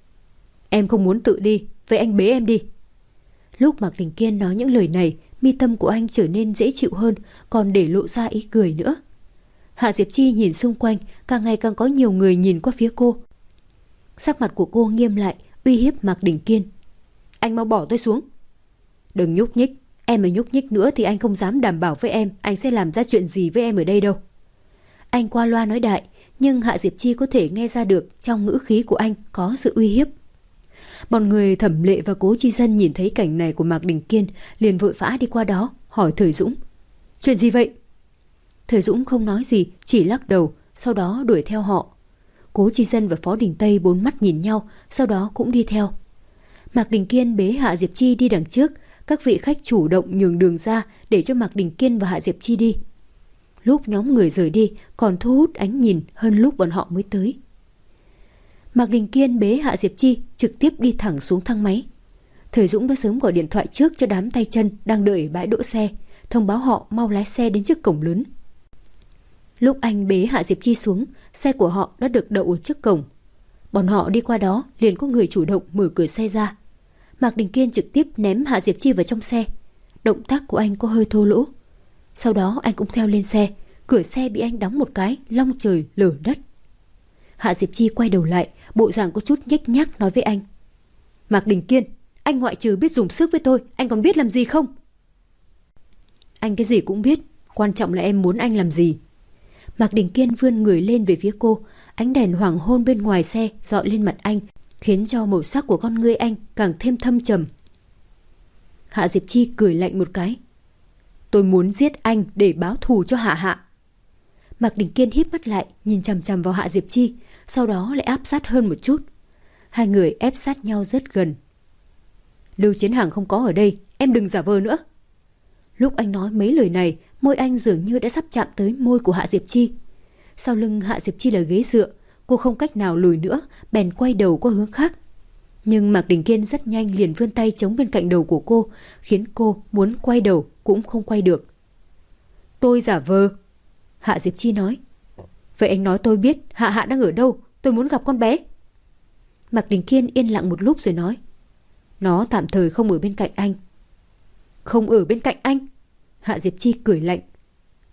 Em không muốn tự đi, vậy anh bế em đi. Lúc Mạc Đình Kiên nói những lời này, mi tâm của anh trở nên dễ chịu hơn, còn để lộ ra ý cười nữa. Hạ Diệp Chi nhìn xung quanh, càng ngày càng có nhiều người nhìn qua phía cô. Sắc mặt của cô nghiêm lại, uy hiếp Mạc Đình Kiên. Anh mau bỏ tôi xuống. Đừng nhúc nhích, em mà nhúc nhích nữa thì anh không dám đảm bảo với em anh sẽ làm ra chuyện gì với em ở đây đâu. Anh qua loa nói đại, nhưng Hạ Diệp Chi có thể nghe ra được trong ngữ khí của anh có sự uy hiếp. Bọn người Thẩm Lệ và Cố Chi Dân nhìn thấy cảnh này của Mạc Đình Kiên liền vội vã đi qua đó hỏi Thời Dũng. Chuyện gì vậy? Thời Dũng không nói gì, chỉ lắc đầu, sau đó đuổi theo họ. Cố Chi Dân và Phó Đình Tây bốn mắt nhìn nhau, sau đó cũng đi theo. Mạc Đình Kiên bế Hạ Diệp Chi đi đằng trước, các vị khách chủ động nhường đường ra để cho Mạc Đình Kiên và Hạ Diệp Chi đi. Lúc nhóm người rời đi còn thu hút ánh nhìn hơn lúc bọn họ mới tới. Mạc Đình Kiên bế Hạ Diệp Chi trực tiếp đi thẳng xuống thang máy. Thời Dũng đã sớm gọi điện thoại trước cho đám tay chân đang đợi ở bãi đỗ xe, thông báo họ mau lái xe đến trước cổng lớn. Lúc anh bế Hạ Diệp Chi xuống, xe của họ đã được đậu ở trước cổng. Bọn họ đi qua đó liền có người chủ động mở cửa xe ra. Mạc Đình Kiên trực tiếp ném Hạ Diệp Chi vào trong xe. Động tác của anh có hơi thô lỗ. Sau đó anh cũng theo lên xe, cửa xe bị anh đóng một cái long trời lở đất. Hạ Diệp Chi quay đầu lại, bộ dạng có chút nhếch nhác nói với anh. Mạc Đình Kiên, anh ngoại trừ biết dùng sức với tôi, anh còn biết làm gì không? Anh cái gì cũng biết, quan trọng là em muốn anh làm gì. Mạc Đình Kiên vươn người lên về phía cô, ánh đèn hoàng hôn bên ngoài xe dọi lên mặt anh, khiến cho màu sắc của con ngươi anh càng thêm thâm trầm. Hạ Diệp Chi cười lạnh một cái. Tôi muốn giết anh để báo thù cho Hạ Hạ. Mạc Đình Kiên híp mắt lại, nhìn chằm chằm vào Hạ Diệp Chi, sau đó lại áp sát hơn một chút. Hai người ép sát nhau rất gần. Lưu Chiến Hằng không có ở đây, em đừng giả vờ nữa. Lúc anh nói mấy lời này, môi anh dường như đã sắp chạm tới môi của Hạ Diệp Chi. Sau lưng Hạ Diệp Chi là ghế dựa, cô không cách nào lùi nữa, bèn quay đầu qua hướng khác. Nhưng Mạc Đình Kiên rất nhanh liền vươn tay chống bên cạnh đầu của cô, khiến cô muốn quay đầu cũng không quay được. Tôi giả vờ. Hạ Diệp Chi nói. Vậy anh nói tôi biết Hạ Hạ đang ở đâu, tôi muốn gặp con bé. Mạc Đình Kiên yên lặng một lúc rồi nói. Nó tạm thời không ở bên cạnh anh. Không ở bên cạnh anh? Hạ Diệp Chi cười lạnh.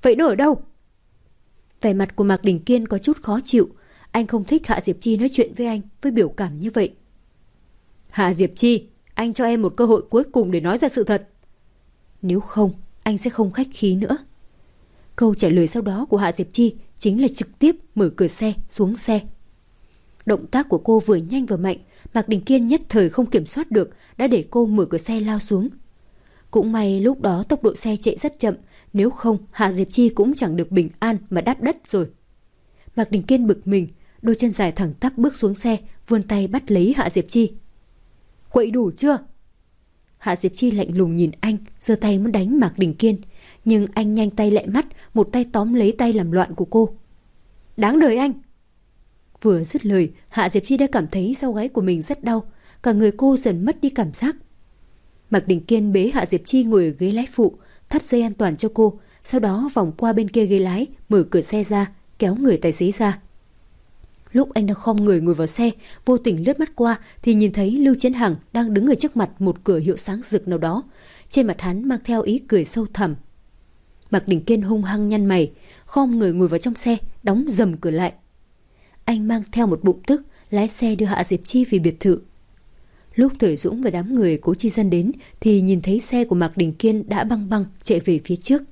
Vậy nó ở đâu? Vẻ mặt của Mạc Đình Kiên có chút khó chịu. Anh không thích Hạ Diệp Chi nói chuyện với anh với biểu cảm như vậy. Hạ Diệp Chi, anh cho em một cơ hội cuối cùng để nói ra sự thật. Nếu không, anh sẽ không khách khí nữa. Câu trả lời sau đó của Hạ Diệp Chi chính là trực tiếp mở cửa xe xuống xe. Động tác của cô vừa nhanh vừa mạnh, Mạc Đình Kiên nhất thời không kiểm soát được, đã để cô mở cửa xe lao xuống. Cũng may lúc đó tốc độ xe chạy rất chậm, nếu không Hạ Diệp Chi cũng chẳng được bình an mà đáp đất rồi. Mạc Đình Kiên bực mình, đôi chân dài thẳng tắp bước xuống xe, vươn tay bắt lấy Hạ Diệp Chi. Quậy đủ chưa? Hạ Diệp Chi lạnh lùng nhìn anh, giơ tay muốn đánh Mạc Đình Kiên, nhưng anh nhanh tay lẹ mắt, một tay tóm lấy tay làm loạn của cô. Đáng đời anh! Vừa dứt lời, Hạ Diệp Chi đã cảm thấy sau gáy của mình rất đau, cả người cô dần mất đi cảm giác. Mạc Đình Kiên bế Hạ Diệp Chi ngồi ở ghế lái phụ, thắt dây an toàn cho cô, sau đó vòng qua bên kia ghế lái, mở cửa xe ra, kéo người tài xế ra. Lúc anh đang khom người ngồi vào xe, vô tình lướt mắt qua thì nhìn thấy Lưu Chiến Hằng đang đứng ở trước mặt một cửa hiệu sáng rực nào đó. Trên mặt hắn mang theo ý cười sâu thẳm. Mạc Đình Kiên hung hăng nhăn mày, khom người ngồi vào trong xe, đóng dầm cửa lại. Anh mang theo một bụng tức, lái xe đưa Hạ Diệp Chi về biệt thự. Lúc Thời Dũng và đám người Cố Chi Dân đến thì nhìn thấy xe của Mạc Đình Kiên đã băng băng chạy về phía trước.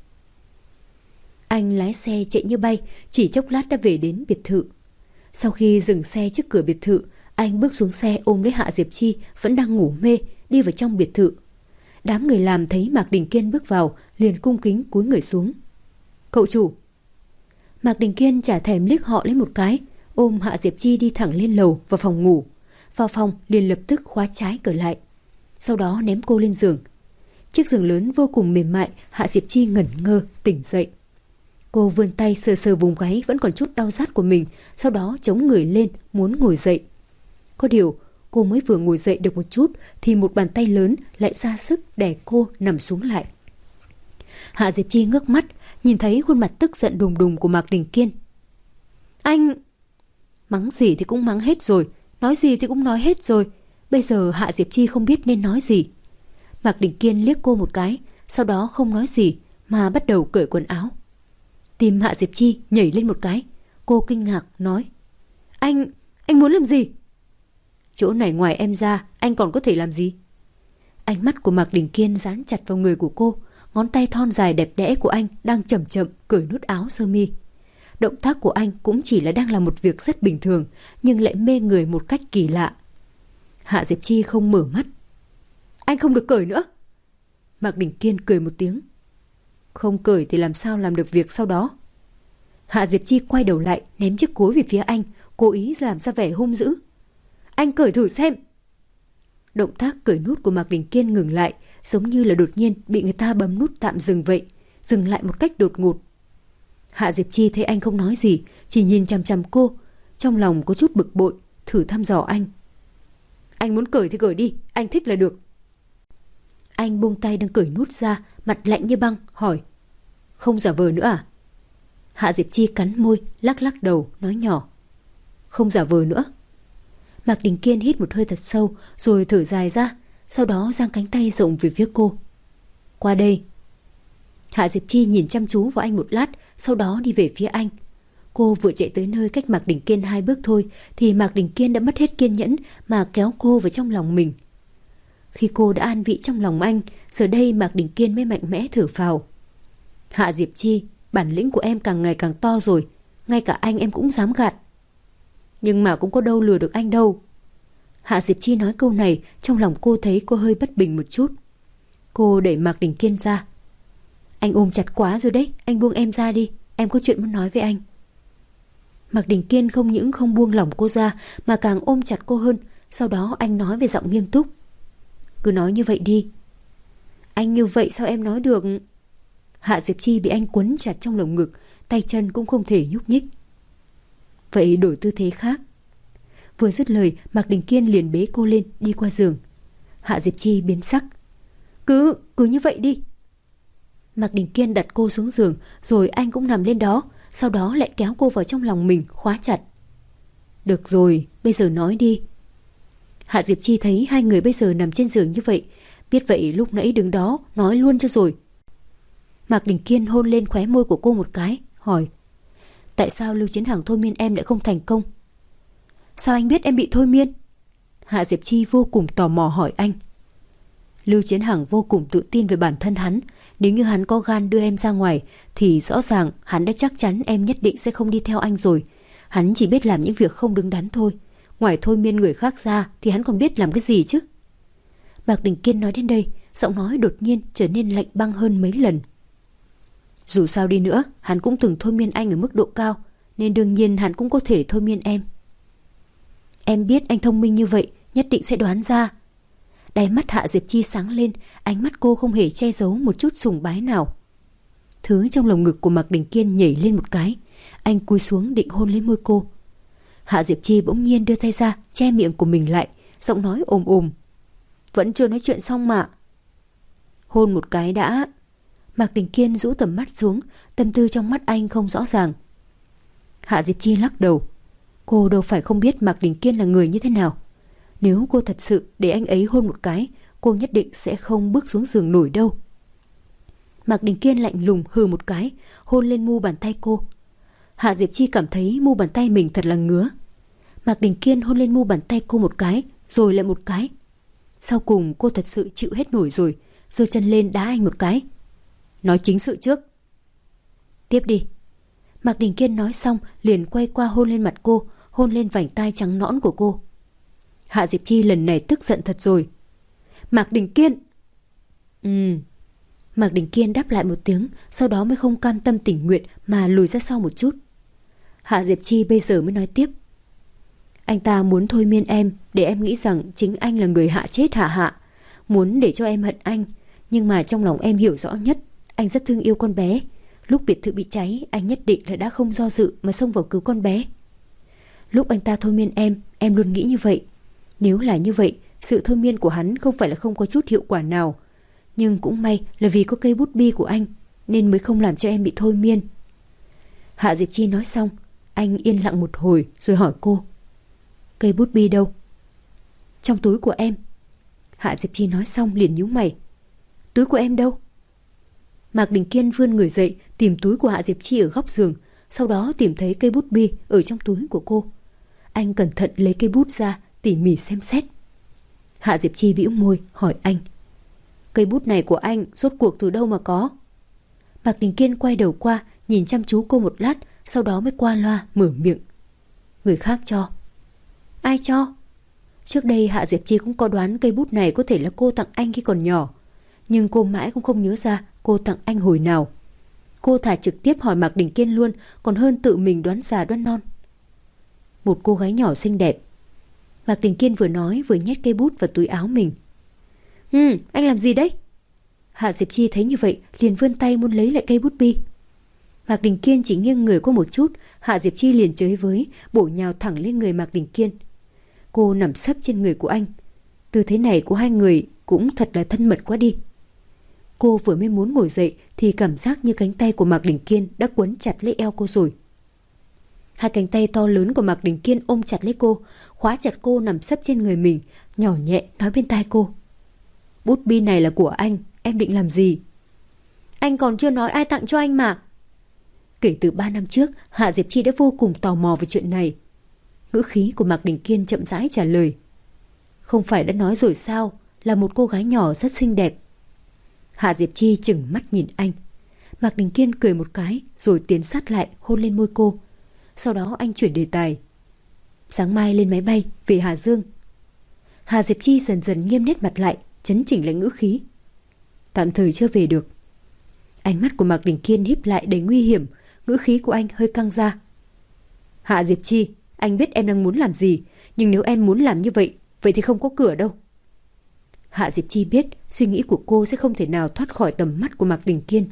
Anh lái xe chạy như bay, chỉ chốc lát đã về đến biệt thự. Sau khi dừng xe trước cửa biệt thự, anh bước xuống xe ôm lấy Hạ Diệp Chi vẫn đang ngủ mê, đi vào trong biệt thự. Đám người làm thấy Mạc Đình Kiên bước vào, liền cung kính cúi người xuống. Cậu chủ! Mạc Đình Kiên chả thèm liếc họ lấy một cái, ôm Hạ Diệp Chi đi thẳng lên lầu vào phòng ngủ. Vào phòng liền lập tức khóa trái cửa lại, sau đó ném cô lên giường. Chiếc giường lớn vô cùng mềm mại, Hạ Diệp Chi ngẩn ngơ tỉnh dậy. Cô vươn tay sờ sờ vùng gáy vẫn còn chút đau rát của mình, sau đó chống người lên muốn ngồi dậy. Có điều cô mới vừa ngồi dậy được một chút thì một bàn tay lớn lại ra sức đè cô nằm xuống lại. Hạ Diệp Chi ngước mắt, nhìn thấy khuôn mặt tức giận đùng đùng của Mạc Đình Kiên. Anh! Mắng gì thì cũng mắng hết rồi, nói gì thì cũng nói hết rồi. Bây giờ Hạ Diệp Chi không biết nên nói gì. Mạc Đình Kiên liếc cô một cái, sau đó không nói gì mà bắt đầu cởi quần áo. Tim Hạ Diệp Chi nhảy lên một cái. Cô kinh ngạc nói: Anh muốn làm gì? Chỗ này ngoài em ra, anh còn có thể làm gì? Ánh mắt của Mạc Đình Kiên dán chặt vào người của cô, ngón tay thon dài đẹp đẽ của anh đang chậm chậm cởi nút áo sơ mi. Động tác của anh cũng chỉ là đang làm một việc rất bình thường, nhưng lại mê người một cách kỳ lạ. Hạ Diệp Chi không mở mắt. Anh không được cởi nữa. Mạc Đình Kiên cười một tiếng. Không cởi thì làm sao làm được việc sau đó? Hạ Diệp Chi quay đầu lại, ném chiếc cối về phía anh, cố ý làm ra vẻ hung dữ. Anh cởi thử xem. Động tác cởi nút của Mạc Đình Kiên ngừng lại, giống như là đột nhiên bị người ta bấm nút tạm dừng vậy, dừng lại một cách đột ngột. Hạ Diệp Chi thấy anh không nói gì, chỉ nhìn chằm chằm cô, trong lòng có chút bực bội, thử thăm dò anh. Anh muốn cởi thì cởi đi, anh thích là được. Anh buông tay đang cởi nút ra, mặt lạnh như băng, hỏi: Không giả vờ nữa à? Hạ Diệp Chi cắn môi, lắc lắc đầu, nói nhỏ: Không giả vờ nữa. Mạc Đình Kiên hít một hơi thật sâu, rồi thở dài ra, sau đó giang cánh tay rộng về phía cô. Qua đây. Hạ Diệp Chi nhìn chăm chú vào anh một lát, sau đó đi về phía anh. Cô vừa chạy tới nơi cách Mạc Đình Kiên 2 bước thôi, thì Mạc Đình Kiên đã mất hết kiên nhẫn mà kéo cô vào trong lòng mình. Khi cô đã an vị trong lòng anh, giờ đây Mạc Đình Kiên mới mạnh mẽ thở phào. Hạ Diệp Chi, bản lĩnh của em càng ngày càng to rồi, ngay cả anh em cũng dám gạt. Nhưng mà cũng có đâu lừa được anh đâu. Hạ Diệp Chi nói câu này, trong lòng cô thấy cô hơi bất bình một chút. Cô đẩy Mạc Đình Kiên ra. Anh ôm chặt quá rồi đấy, anh buông em ra đi, em có chuyện muốn nói với anh. Mạc Đình Kiên không những không buông lỏng cô ra mà càng ôm chặt cô hơn. Sau đó anh nói với giọng nghiêm túc: Cứ nói như vậy đi. Anh như vậy sao em nói được? Hạ Diệp Chi bị anh quấn chặt trong lồng ngực, tay chân cũng không thể nhúc nhích. Vậy đổi tư thế khác. Vừa dứt lời, Mạc Đình Kiên liền bế cô lên, đi qua giường. Hạ Diệp Chi biến sắc. Cứ như vậy đi. Mạc Đình Kiên đặt cô xuống giường, rồi anh cũng nằm lên đó, sau đó lại kéo cô vào trong lòng mình, khóa chặt. Được rồi, bây giờ nói đi. Hạ Diệp Chi thấy hai người bây giờ nằm trên giường như vậy, biết vậy lúc nãy đứng đó nói luôn cho rồi. Mạc Đình Kiên hôn lên khóe môi của cô một cái, hỏi: Tại sao Lưu Chiến Hằng thôi miên em lại không thành công? Sao anh biết em bị thôi miên? Hạ Diệp Chi vô cùng tò mò hỏi anh. Lưu Chiến Hằng vô cùng tự tin về bản thân hắn. Nếu như hắn có gan đưa em ra ngoài thì rõ ràng hắn đã chắc chắn em nhất định sẽ không đi theo anh rồi. Hắn chỉ biết làm những việc không đứng đắn thôi. Ngoài thôi miên người khác ra thì hắn còn biết làm cái gì chứ? Mạc Đình Kiên nói đến đây, giọng nói đột nhiên trở nên lạnh băng hơn mấy lần. Dù sao đi nữa, hắn cũng từng thôi miên anh ở mức độ cao, nên đương nhiên hắn cũng có thể thôi miên em. Em biết anh thông minh như vậy, nhất định sẽ đoán ra. Đáy mắt Hạ Diệp Chi sáng lên, ánh mắt cô không hề che giấu một chút sùng bái nào. Thứ trong lồng ngực của Mạc Đình Kiên nhảy lên một cái, anh cúi xuống định hôn lấy môi cô. Hạ Diệp Chi bỗng nhiên đưa tay ra che miệng của mình lại, giọng nói ồm ồm: Vẫn chưa nói chuyện xong mà. Hôn một cái đã. Mạc Đình Kiên rũ tầm mắt xuống, tâm tư trong mắt anh không rõ ràng. Hạ Diệp Chi lắc đầu. Cô đâu phải không biết Mạc Đình Kiên là người như thế nào. Nếu cô thật sự để anh ấy hôn một cái, cô nhất định sẽ không bước xuống giường nổi đâu. Mạc Đình Kiên lạnh lùng hừ một cái, hôn lên mu bàn tay cô. Hạ Diệp Chi cảm thấy mu bàn tay mình thật là ngứa. Mạc Đình Kiên hôn lên mu bàn tay cô một cái, rồi lại một cái. Sau cùng cô thật sự chịu hết nổi rồi, giơ chân lên đá anh một cái. Nói chính sự trước. Tiếp đi. Mạc Đình Kiên nói xong liền quay qua hôn lên mặt cô, hôn lên vành tai trắng nõn của cô. Hạ Diệp Chi lần này tức giận thật rồi. Mạc Đình Kiên. Mạc Đình Kiên đáp lại một tiếng, sau đó mới không cam tâm tình nguyện mà lùi ra sau một chút. Hạ Diệp Chi bây giờ mới nói tiếp. Anh ta muốn thôi miên em để em nghĩ rằng chính anh là người hạ chết Hạ, muốn để cho em hận anh. Nhưng mà trong lòng em hiểu rõ nhất, anh rất thương yêu con bé. Lúc biệt thự bị cháy, anh nhất định là đã không do dự mà xông vào cứu con bé. Lúc anh ta thôi miên em luôn nghĩ như vậy. Nếu là như vậy, sự thôi miên của hắn không phải là không có chút hiệu quả nào. Nhưng cũng may là vì có cây bút bi của anh nên mới không làm cho em bị thôi miên. Hạ Diệp Chi nói xong, anh yên lặng một hồi rồi hỏi cô. Cây bút bi đâu? Trong túi của em. Hạ Diệp Chi nói xong liền nhíu mày. Túi của em đâu? Mạc Đình Kiên vươn người dậy tìm túi của Hạ Diệp Chi ở góc giường, sau đó tìm thấy cây bút bi ở trong túi của cô. Anh cẩn thận lấy cây bút ra tỉ mỉ xem xét. Hạ Diệp Chi bĩu môi hỏi anh. Cây bút này của anh rốt cuộc từ đâu mà có? Mạc Đình Kiên quay đầu qua nhìn chăm chú cô một lát, sau đó mới qua loa mở miệng. Người khác cho. Ai cho? Trước đây Hạ Diệp Chi cũng có đoán cây bút này có thể là cô tặng anh khi còn nhỏ, nhưng cô mãi cũng không nhớ ra cô tặng anh hồi nào. Cô thà trực tiếp hỏi Mạc Đình Kiên luôn còn hơn tự mình đoán già đoán non. Một cô gái nhỏ xinh đẹp. Mạc Đình Kiên vừa nói vừa nhét cây bút vào túi áo mình. Anh làm gì đấy? Hạ Diệp Chi thấy như vậy liền vươn tay muốn lấy lại cây bút bi. Mạc Đình Kiên chỉ nghiêng người qua một chút, Hạ Diệp Chi liền chới với, bổ nhào thẳng lên người Mạc Đình Kiên. Cô nằm sấp trên người của anh. Tư thế này của hai người cũng thật là thân mật quá đi. Cô vừa mới muốn ngồi dậy thì cảm giác như cánh tay của Mạc Đình Kiên đã quấn chặt lấy eo cô rồi. Hai cánh tay to lớn của Mạc Đình Kiên ôm chặt lấy cô, khóa chặt cô nằm sấp trên người mình, nhỏ nhẹ nói bên tai cô. Bút bi này là của anh, em định làm gì? Anh còn chưa nói ai tặng cho anh mà. Kể từ 3 năm trước, Hạ Diệp Chi đã vô cùng tò mò về chuyện này. Ngữ khí của Mạc Đình Kiên chậm rãi trả lời. Không phải đã nói rồi sao, là một cô gái nhỏ rất xinh đẹp. Hạ Diệp Chi chừng mắt nhìn anh. Mạc Đình Kiên cười một cái rồi tiến sát lại hôn lên môi cô. Sau đó anh chuyển đề tài. Sáng mai lên máy bay về Hà Dương. Hạ Diệp Chi dần dần nghiêm nét mặt lại, chấn chỉnh lại ngữ khí. Tạm thời chưa về được. Ánh mắt của Mạc Đình Kiên híp lại đầy nguy hiểm, ngữ khí của anh hơi căng ra. Hạ Diệp Chi, anh biết em đang muốn làm gì, nhưng nếu em muốn làm như vậy, vậy thì không có cửa đâu. Hạ Diệp Chi biết suy nghĩ của cô sẽ không thể nào thoát khỏi tầm mắt của Mạc Đình Kiên.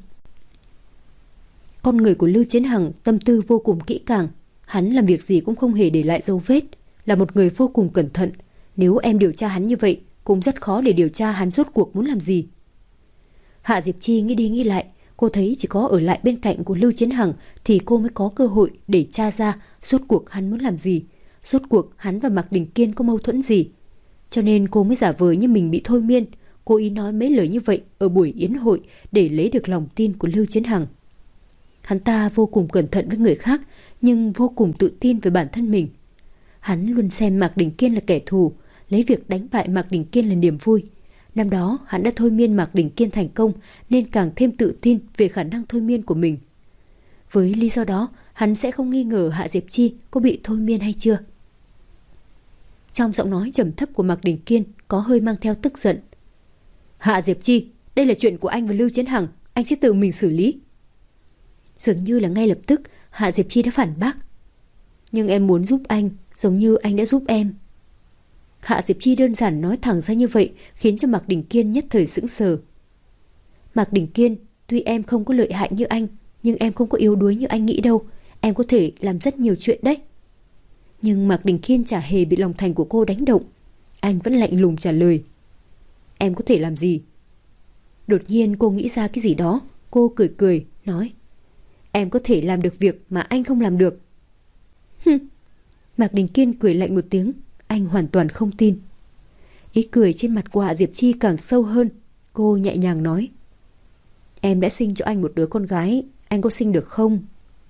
Con người của Lưu Chiến Hằng tâm tư vô cùng kỹ càng. Hắn làm việc gì cũng không hề để lại dấu vết, là một người vô cùng cẩn thận. Nếu em điều tra hắn như vậy, cũng rất khó để điều tra hắn rốt cuộc muốn làm gì. Hạ Diệp Chi nghĩ đi nghĩ lại, cô thấy chỉ có ở lại bên cạnh của Lưu Chiến Hằng thì cô mới có cơ hội để tra ra rốt cuộc hắn muốn làm gì, rốt cuộc hắn và Mạc Đình Kiên có mâu thuẫn gì. Cho nên cô mới giả vờ như mình bị thôi miên, Cố ý nói mấy lời như vậy ở buổi yến hội để lấy được lòng tin của Lưu Chiến Hằng. Hắn ta vô cùng cẩn thận với người khác, nhưng vô cùng tự tin về bản thân mình. Hắn luôn xem Mạc Đình Kiên là kẻ thù, lấy việc đánh bại Mạc Đình Kiên là niềm vui. Năm đó hắn đã thôi miên Mạc Đình Kiên thành công, nên càng thêm tự tin về khả năng thôi miên của mình. Với lý do đó, hắn sẽ không nghi ngờ Hạ Diệp Chi có bị thôi miên hay chưa. Trong giọng nói trầm thấp của Mạc Đình Kiên có hơi mang theo tức giận. Hạ Diệp Chi, đây là chuyện của anh và Lưu Chiến Hằng, anh sẽ tự mình xử lý. Dường như là ngay lập tức Hạ Diệp Chi đã phản bác. Nhưng em muốn giúp anh giống như anh đã giúp em. Hạ Diệp Chi đơn giản nói thẳng ra như vậy khiến cho Mạc Đình Kiên nhất thời sững sờ. Mạc Đình Kiên, tuy em không có lợi hại như anh, nhưng em không có yếu đuối như anh nghĩ đâu. Em có thể làm rất nhiều chuyện đấy. Nhưng Mạc Đình Kiên chả hề bị lòng thành của cô đánh động. Anh vẫn lạnh lùng trả lời. Em có thể làm gì? Đột nhiên cô nghĩ ra cái gì đó. Cô cười cười, nói. Em có thể làm được việc mà anh không làm được. Mạc Đình Kiên cười lạnh một tiếng. Anh hoàn toàn không tin. Ý cười trên mặt của Hạ Diệp Chi càng sâu hơn. Cô nhẹ nhàng nói. Em đã sinh cho anh một đứa con gái, anh có sinh được không?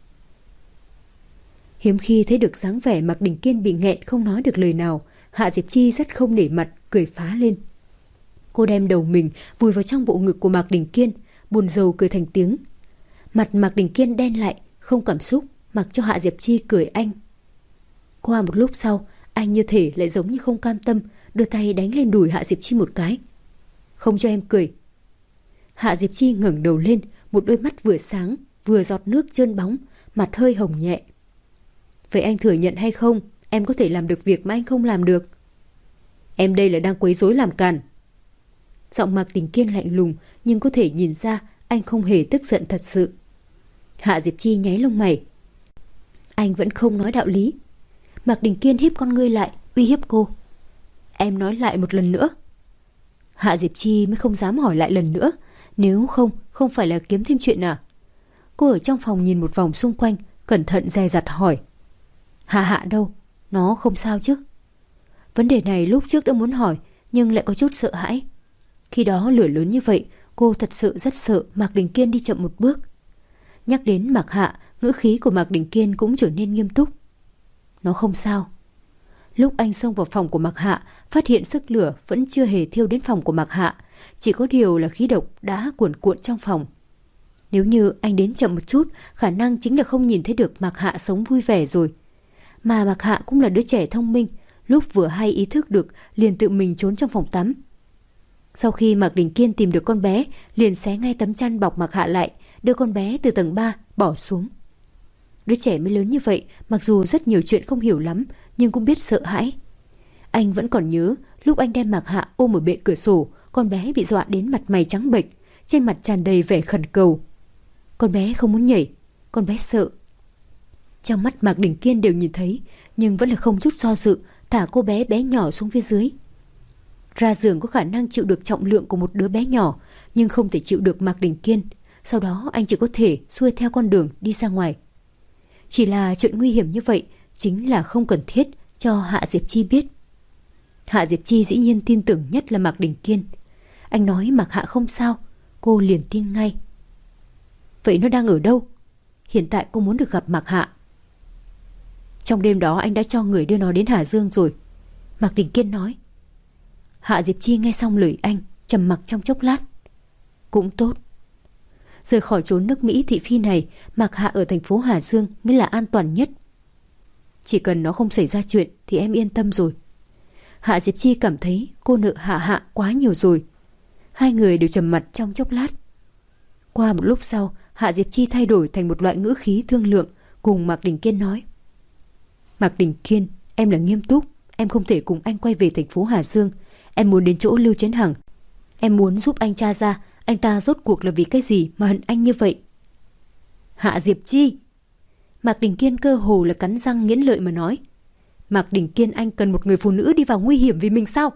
Hiếm khi thấy được dáng vẻ Mạc Đình Kiên bị nghẹn không nói được lời nào, Hạ Diệp Chi rất không nể mặt, cười phá lên. Cô đem đầu mình vùi vào trong bộ ngực của Mạc Đình Kiên, buồn rầu cười thành tiếng. Mặt Mạc Đình Kiên đen lại, không cảm xúc, mặc cho Hạ Diệp Chi cười anh. Qua một lúc sau, anh như thể lại giống như không cam tâm, đưa tay đánh lên đùi Hạ Diệp Chi một cái. Không cho em cười. Hạ Diệp Chi ngẩng đầu lên, một đôi mắt vừa sáng, vừa giọt nước trơn bóng, mặt hơi hồng nhẹ. Vậy anh thừa nhận hay không, em có thể làm được việc mà anh không làm được? Em đây là đang quấy rối làm càn. Giọng Mạc Đình Kiên lạnh lùng, nhưng có thể nhìn ra anh không hề tức giận thật sự. Hạ Diệp Chi nháy lông mày. Anh vẫn không nói đạo lý. Mạc Đình Kiên híp con ngươi lại, uy hiếp cô. Em nói lại một lần nữa. Hạ Diệp Chi mới không dám hỏi lại lần nữa. Nếu không phải là kiếm thêm chuyện à? Cô ở trong phòng nhìn một vòng xung quanh, cẩn thận dè dặt hỏi. Hạ đâu? Nó không sao chứ? Vấn đề này lúc trước đã muốn hỏi, nhưng lại có chút sợ hãi. Khi đó lửa lớn như vậy, cô thật sự rất sợ Mạc Đình Kiên đi chậm một bước. Nhắc đến Mạc Hạ, ngữ khí của Mạc Đình Kiên cũng trở nên nghiêm túc. Nó không sao. Lúc anh xông vào phòng của Mạc Hạ, phát hiện sức lửa vẫn chưa hề thiêu đến phòng của Mạc Hạ, chỉ có điều là khí độc đã cuồn cuộn trong phòng. Nếu như anh đến chậm một chút, khả năng chính là không nhìn thấy được Mạc Hạ sống vui vẻ rồi. Mà Mạc Hạ cũng là đứa trẻ thông minh, lúc vừa hay ý thức được liền tự mình trốn trong phòng tắm. Sau khi Mạc Đình Kiên tìm được con bé, liền xé ngay tấm chăn bọc Mạc Hạ lại, đưa con bé từ tầng 3 bỏ xuống. Đứa trẻ mới lớn như vậy, mặc dù rất nhiều chuyện không hiểu lắm, nhưng cũng biết sợ hãi. Anh vẫn còn nhớ lúc anh đem Mạc Hạ ôm ở bệ cửa sổ, con bé bị dọa đến mặt mày trắng bệch, trên mặt tràn đầy vẻ khẩn cầu. Con bé không muốn nhảy, con bé sợ. Trong mắt Mạc Đình Kiên đều nhìn thấy, nhưng vẫn là không chút do dự, thả cô bé bé nhỏ xuống phía dưới. Ra giường có khả năng chịu được trọng lượng của một đứa bé nhỏ, nhưng không thể chịu được Mạc Đình Kiên. Sau đó anh chỉ có thể xuôi theo con đường đi ra ngoài. Chỉ là chuyện nguy hiểm như vậy chính là không cần thiết cho Hạ Diệp Chi biết. Hạ Diệp Chi dĩ nhiên tin tưởng nhất là Mạc Đình Kiên. Anh nói Mạc Hạ không sao, cô liền tin ngay. Vậy nó đang ở đâu? Hiện tại cô muốn được gặp Mạc Hạ. Trong đêm đó anh đã cho người đưa nó đến Hà Dương rồi, Mạc Đình Kiên nói. Hạ Diệp Chi nghe xong lời anh, trầm mặc trong chốc lát. Cũng tốt. Rời khỏi chốn nước Mỹ thị phi này, Mạc Hạ ở thành phố Hà Dương mới là an toàn nhất. Chỉ cần nó không xảy ra chuyện thì em yên tâm rồi. Hạ Diệp Chi cảm thấy cô nợ Hạ quá nhiều rồi. Hai người đều trầm mặc trong chốc lát. Qua một lúc sau, Hạ Diệp Chi thay đổi thành một loại ngữ khí thương lượng, cùng Mạc Đình Kiên nói. Mạc Đình Kiên, em là nghiêm túc. Em không thể cùng anh quay về thành phố Hà Dương. Em muốn đến chỗ Lưu Chiến Hằng. Em muốn giúp anh tra ra anh ta rốt cuộc là vì cái gì mà hận anh như vậy. Hạ Diệp Chi. Mạc Đình Kiên cơ hồ là cắn răng nghiến lợi mà nói. Mạc Đình Kiên, anh cần một người phụ nữ đi vào nguy hiểm vì mình sao?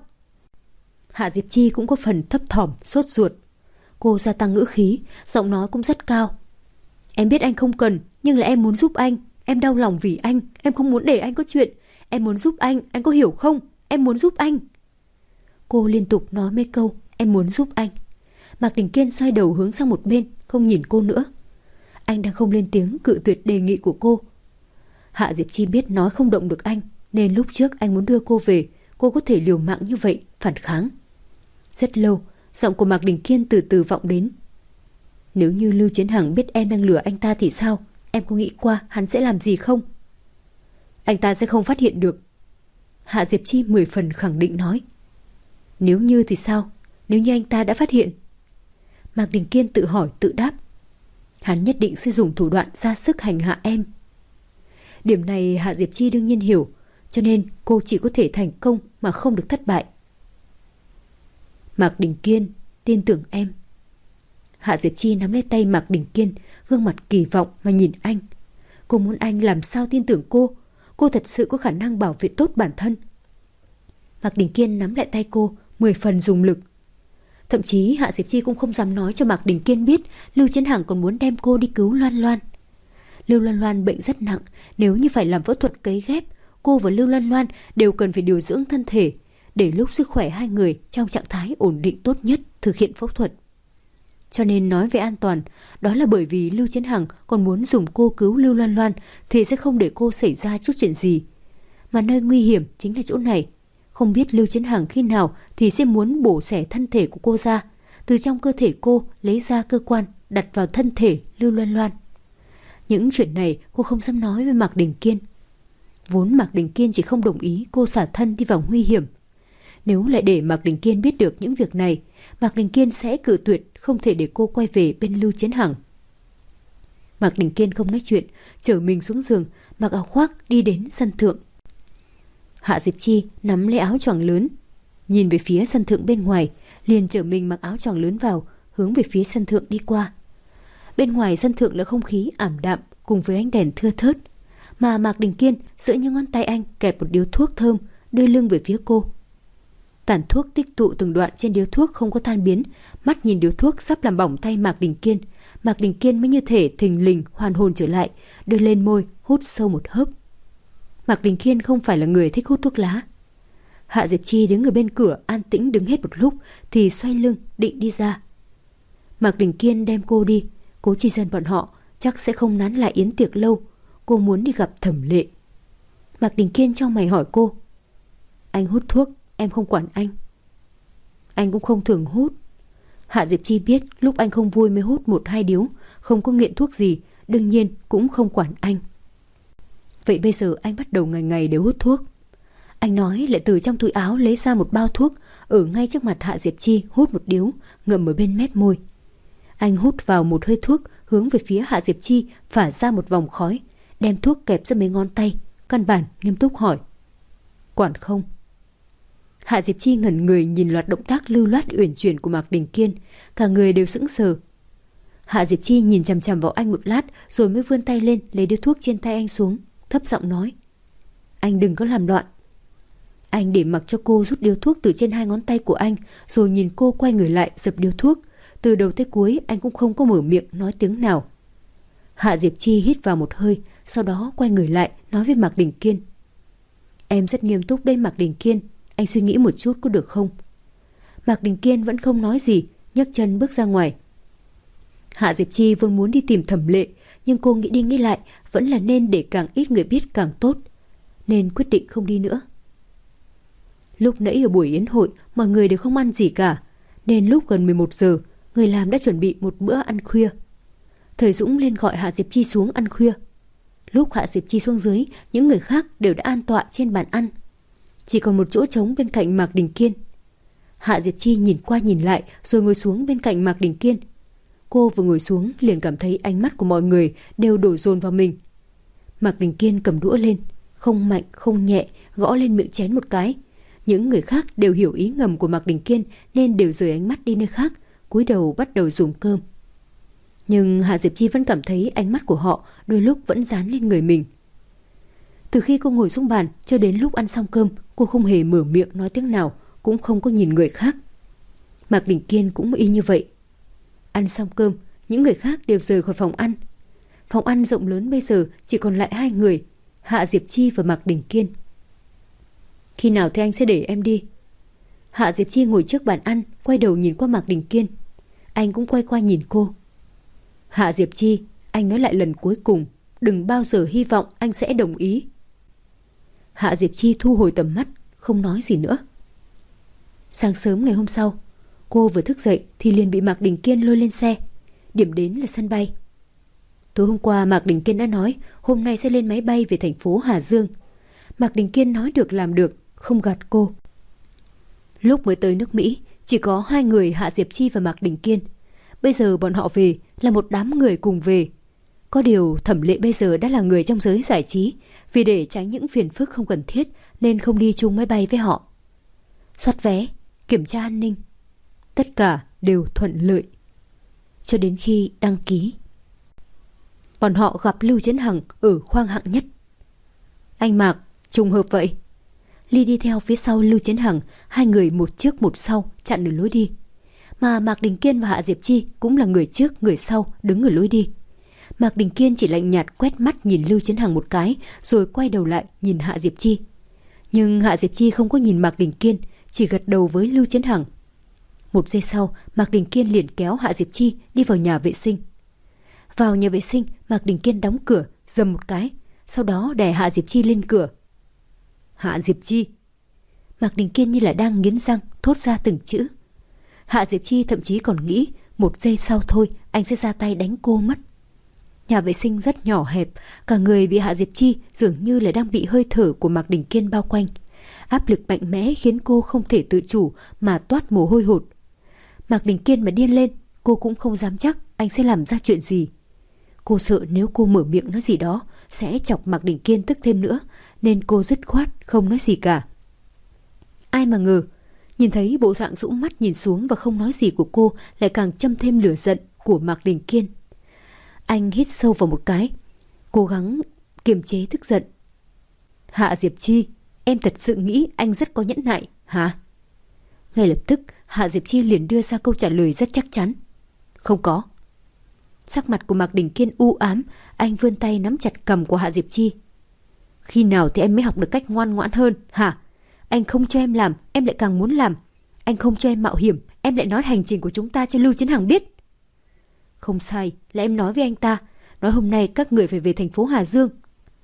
Hạ Diệp Chi cũng có phần thấp thỏm, sốt ruột. Cô gia tăng ngữ khí, giọng nói cũng rất cao. Em biết anh không cần, nhưng là em muốn giúp anh. Em đau lòng vì anh, em không muốn để anh có chuyện. Em muốn giúp anh có hiểu không? Em muốn giúp anh. Cô liên tục nói mấy câu em muốn giúp anh. Mạc Đình Kiên xoay đầu hướng sang một bên, không nhìn cô nữa. Anh đang không lên tiếng cự tuyệt đề nghị của cô. Hạ Diệp Chi biết nói không động được anh, nên lúc trước anh muốn đưa cô về, cô có thể liều mạng như vậy, phản kháng. Rất lâu, giọng của Mạc Đình Kiên từ từ vọng đến. Nếu như Lưu Chiến Hằng biết em đang lừa anh ta thì sao? Em có nghĩ qua hắn sẽ làm gì không? Anh ta sẽ không phát hiện được. Hạ Diệp Chi 10 phần khẳng định nói. Nếu như thì sao? Nếu như anh ta đã phát hiện? Mạc Đình Kiên tự hỏi tự đáp. Hắn nhất định sẽ dùng thủ đoạn ra sức hành hạ em. Điểm này Hạ Diệp Chi đương nhiên hiểu, cho nên cô chỉ có thể thành công mà không được thất bại. Mạc Đình Kiên, tin tưởng em. Hạ Diệp Chi nắm lấy tay Mạc Đình Kiên, gương mặt kỳ vọng mà nhìn anh. Cô muốn anh làm sao tin tưởng cô. Cô thật sự có khả năng bảo vệ tốt bản thân. Mạc Đình Kiên nắm lại tay cô 10 phần dùng lực. Thậm chí Hạ Diệp Chi cũng không dám nói cho Mạc Đình Kiên biết Lưu Chiến Hằng còn muốn đem cô đi cứu Loan Loan. Lưu Loan Loan bệnh rất nặng, nếu như phải làm phẫu thuật cấy ghép, cô và Lưu Loan Loan đều cần phải điều dưỡng thân thể, để lúc sức khỏe hai người trong trạng thái ổn định tốt nhất thực hiện phẫu thuật. Cho nên nói về an toàn, đó là bởi vì Lưu Chiến Hằng còn muốn dùng cô cứu Lưu Loan Loan thì sẽ không để cô xảy ra chút chuyện gì. Mà nơi nguy hiểm chính là chỗ này. Không biết Lưu Chiến Hằng khi nào thì sẽ muốn bổ xẻ thân thể của cô ra, từ trong cơ thể cô lấy ra cơ quan đặt vào thân thể Lưu Loan Loan. Những chuyện này cô không dám nói với Mạc Đình Kiên. Vốn Mạc Đình Kiên chỉ không đồng ý cô xả thân đi vào nguy hiểm. Nếu lại để Mạc Đình Kiên biết được những việc này, Mạc Đình Kiên sẽ cự tuyệt không thể để cô quay về bên Lưu Chiến Hằng. Mạc Đình Kiên không nói chuyện, chở mình xuống giường, mặc áo khoác đi đến sân thượng. Hạ Diệp Chi nắm lấy áo choàng lớn, nhìn về phía sân thượng bên ngoài, liền chở mình mặc áo choàng lớn vào, hướng về phía sân thượng đi qua. Bên ngoài sân thượng là không khí ảm đạm cùng với ánh đèn thưa thớt, mà Mạc Đình Kiên giữa những ngón tay anh kẹp một điếu thuốc thơm, đưa lưng về phía cô. Tàn thuốc tích tụ từng đoạn trên điếu thuốc không có tan biến, mắt nhìn điếu thuốc sắp làm bỏng tay Mạc Đình Kiên. Mạc Đình Kiên mới như thể thình lình hoàn hồn trở lại, đưa lên môi hút sâu một hớp. Mạc Đình Kiên không phải là người thích hút thuốc lá. Hạ Diệp Chi đứng ở bên cửa an tĩnh đứng hết một lúc thì xoay lưng định đi ra. Mạc Đình Kiên đem cô đi, Cố Chi Dân bọn họ chắc sẽ không nán lại yến tiệc lâu. Cô muốn đi gặp Thẩm Lệ. Mạc Đình Kiên chau mày hỏi cô. Anh hút thuốc, em không quản anh. Anh cũng không thường hút. Hạ Diệp Chi biết lúc anh không vui mới hút 1-2 điếu, không có nghiện thuốc gì, đương nhiên cũng không quản anh. Vậy bây giờ anh bắt đầu ngày ngày đều hút thuốc. Anh nói lại từ trong túi áo lấy ra một bao thuốc, ở ngay trước mặt Hạ Diệp Chi hút một điếu, ngậm ở bên mép môi. Anh hút vào một hơi thuốc, hướng về phía Hạ Diệp Chi phả ra một vòng khói, đem thuốc kẹp ra mấy ngón tay, căn bản nghiêm túc hỏi. Quản không? Hạ Diệp Chi ngẩn người nhìn loạt động tác lưu loát uyển chuyển của Mạc Đình Kiên, cả người đều sững sờ. Hạ Diệp Chi nhìn chằm chằm vào anh một lát rồi mới vươn tay lên lấy điếu thuốc trên tay anh xuống, thấp giọng nói. Anh đừng có làm loạn. Anh để mặc cho cô rút điếu thuốc từ trên 2 ngón tay của anh, rồi nhìn cô quay người lại dập điếu thuốc. Từ đầu tới cuối anh cũng không có mở miệng nói tiếng nào. Hạ Diệp Chi hít vào một hơi, sau đó quay người lại nói với Mạc Đình Kiên. Em rất nghiêm túc đây Mạc Đình Kiên, anh suy nghĩ một chút có được không? Mạc Đình Kiên vẫn không nói gì, nhấc chân bước ra ngoài. Hạ Diệp Chi vốn muốn đi tìm Thẩm Lệ, nhưng cô nghĩ đi nghĩ lại vẫn là nên để càng ít người biết càng tốt, nên quyết định không đi nữa. Lúc nãy ở buổi yến hội mọi người đều không ăn gì cả, nên lúc gần 11 giờ người làm đã chuẩn bị một bữa ăn khuya. Thời Dũng lên gọi Hạ Diệp Chi xuống ăn khuya. Lúc Hạ Diệp Chi xuống dưới, những người khác đều đã an tọa trên bàn ăn, chỉ còn một chỗ trống bên cạnh Mạc Đình Kiên. Hạ Diệp Chi nhìn qua nhìn lại rồi ngồi xuống bên cạnh Mạc Đình Kiên. Cô vừa ngồi xuống liền cảm thấy ánh mắt của mọi người đều đổ dồn vào mình. Mạc Đình Kiên cầm đũa lên, không mạnh không nhẹ gõ lên miệng chén một cái. Những người khác đều hiểu ý ngầm của Mạc Đình Kiên nên đều rời ánh mắt đi nơi khác, cúi đầu bắt đầu dùng cơm. Nhưng Hạ Diệp Chi vẫn cảm thấy ánh mắt của họ đôi lúc vẫn dán lên người mình. Từ khi cô ngồi xuống bàn cho đến lúc ăn xong cơm, cô không hề mở miệng nói tiếng nào, cũng không có nhìn người khác. Mạc Đình Kiên cũng y như vậy. Ăn xong cơm, những người khác đều rời khỏi phòng ăn. Phòng ăn rộng lớn bây giờ chỉ còn lại 2 người, Hạ Diệp Chi và Mạc Đình Kiên. Khi nào thì anh sẽ để em đi? Hạ Diệp Chi ngồi trước bàn ăn, quay đầu nhìn qua Mạc Đình Kiên. Anh cũng quay qua nhìn cô. Hạ Diệp Chi, anh nói lại lần cuối cùng, đừng bao giờ hy vọng anh sẽ đồng ý. Hạ Diệp Chi thu hồi tầm mắt, không nói gì nữa. Sáng sớm ngày hôm sau, cô vừa thức dậy thì liền bị Mạc Đình Kiên lôi lên xe. Điểm đến là sân bay. Tối hôm qua Mạc Đình Kiên đã nói hôm nay sẽ lên máy bay về thành phố Hà Dương. Mạc Đình Kiên nói được làm được, không gạt cô. Lúc mới tới nước Mỹ, chỉ có hai người Hạ Diệp Chi và Mạc Đình Kiên. Bây giờ bọn họ về là một đám người cùng về. Có điều Thẩm Lệ bây giờ đã là người trong giới giải trí, vì để tránh những phiền phức không cần thiết nên không đi chung máy bay với họ. Soát vé, kiểm tra an ninh, tất cả đều thuận lợi. Cho đến khi đăng ký, bọn họ gặp Lưu Chiến Hằng ở khoang hạng nhất. Anh Mạc, trùng hợp vậy. Ly đi theo phía sau Lưu Chiến Hằng, hai người một trước một sau chặn ở lối đi. Mà Mạc Đình Kiên và Hạ Diệp Chi cũng là người trước người sau đứng ở lối đi. Mạc Đình Kiên chỉ lạnh nhạt quét mắt nhìn Lưu Chiến Hằng một cái, rồi quay đầu lại nhìn Hạ Diệp Chi. Nhưng Hạ Diệp Chi không có nhìn Mạc Đình Kiên, chỉ gật đầu với Lưu Chiến Hằng. Một giây sau, Mạc Đình Kiên liền kéo Hạ Diệp Chi đi vào nhà vệ sinh. Vào nhà vệ sinh, Mạc Đình Kiên đóng cửa, dầm một cái, sau đó đè Hạ Diệp Chi lên cửa. Hạ Diệp Chi. Mạc Đình Kiên như là đang nghiến răng thốt ra từng chữ. Hạ Diệp Chi thậm chí còn nghĩ một giây sau thôi anh sẽ ra tay đánh cô mất. Nhà vệ sinh rất nhỏ hẹp, cả người bị Hạ Diệp Chi dường như là đang bị hơi thở của Mạc Đình Kiên bao quanh. Áp lực mạnh mẽ khiến cô không thể tự chủ mà toát mồ hôi hột. Mạc Đình Kiên mà điên lên, cô cũng không dám chắc anh sẽ làm ra chuyện gì. Cô sợ nếu cô mở miệng nói gì đó sẽ chọc Mạc Đình Kiên tức thêm nữa, nên cô dứt khoát không nói gì cả. Ai mà ngờ, nhìn thấy bộ dạng rũ mắt nhìn xuống và không nói gì của cô lại càng châm thêm lửa giận của Mạc Đình Kiên. Anh hít sâu vào một cái, cố gắng kiềm chế tức giận. Hạ Diệp Chi, em thật sự nghĩ anh rất có nhẫn nại, hả? Ngay lập tức, Hạ Diệp Chi liền đưa ra câu trả lời rất chắc chắn. Không có. Sắc mặt của Mạc Đình Kiên u ám, anh vươn tay nắm chặt cằm của Hạ Diệp Chi. Khi nào thì em mới học được cách ngoan ngoãn hơn, hả? Anh không cho em làm, em lại càng muốn làm. Anh không cho em mạo hiểm, em lại nói hành trình của chúng ta cho Lưu Chiến Hằng biết. Không sai, là em nói với anh ta, nói hôm nay các người phải về thành phố Hà Dương.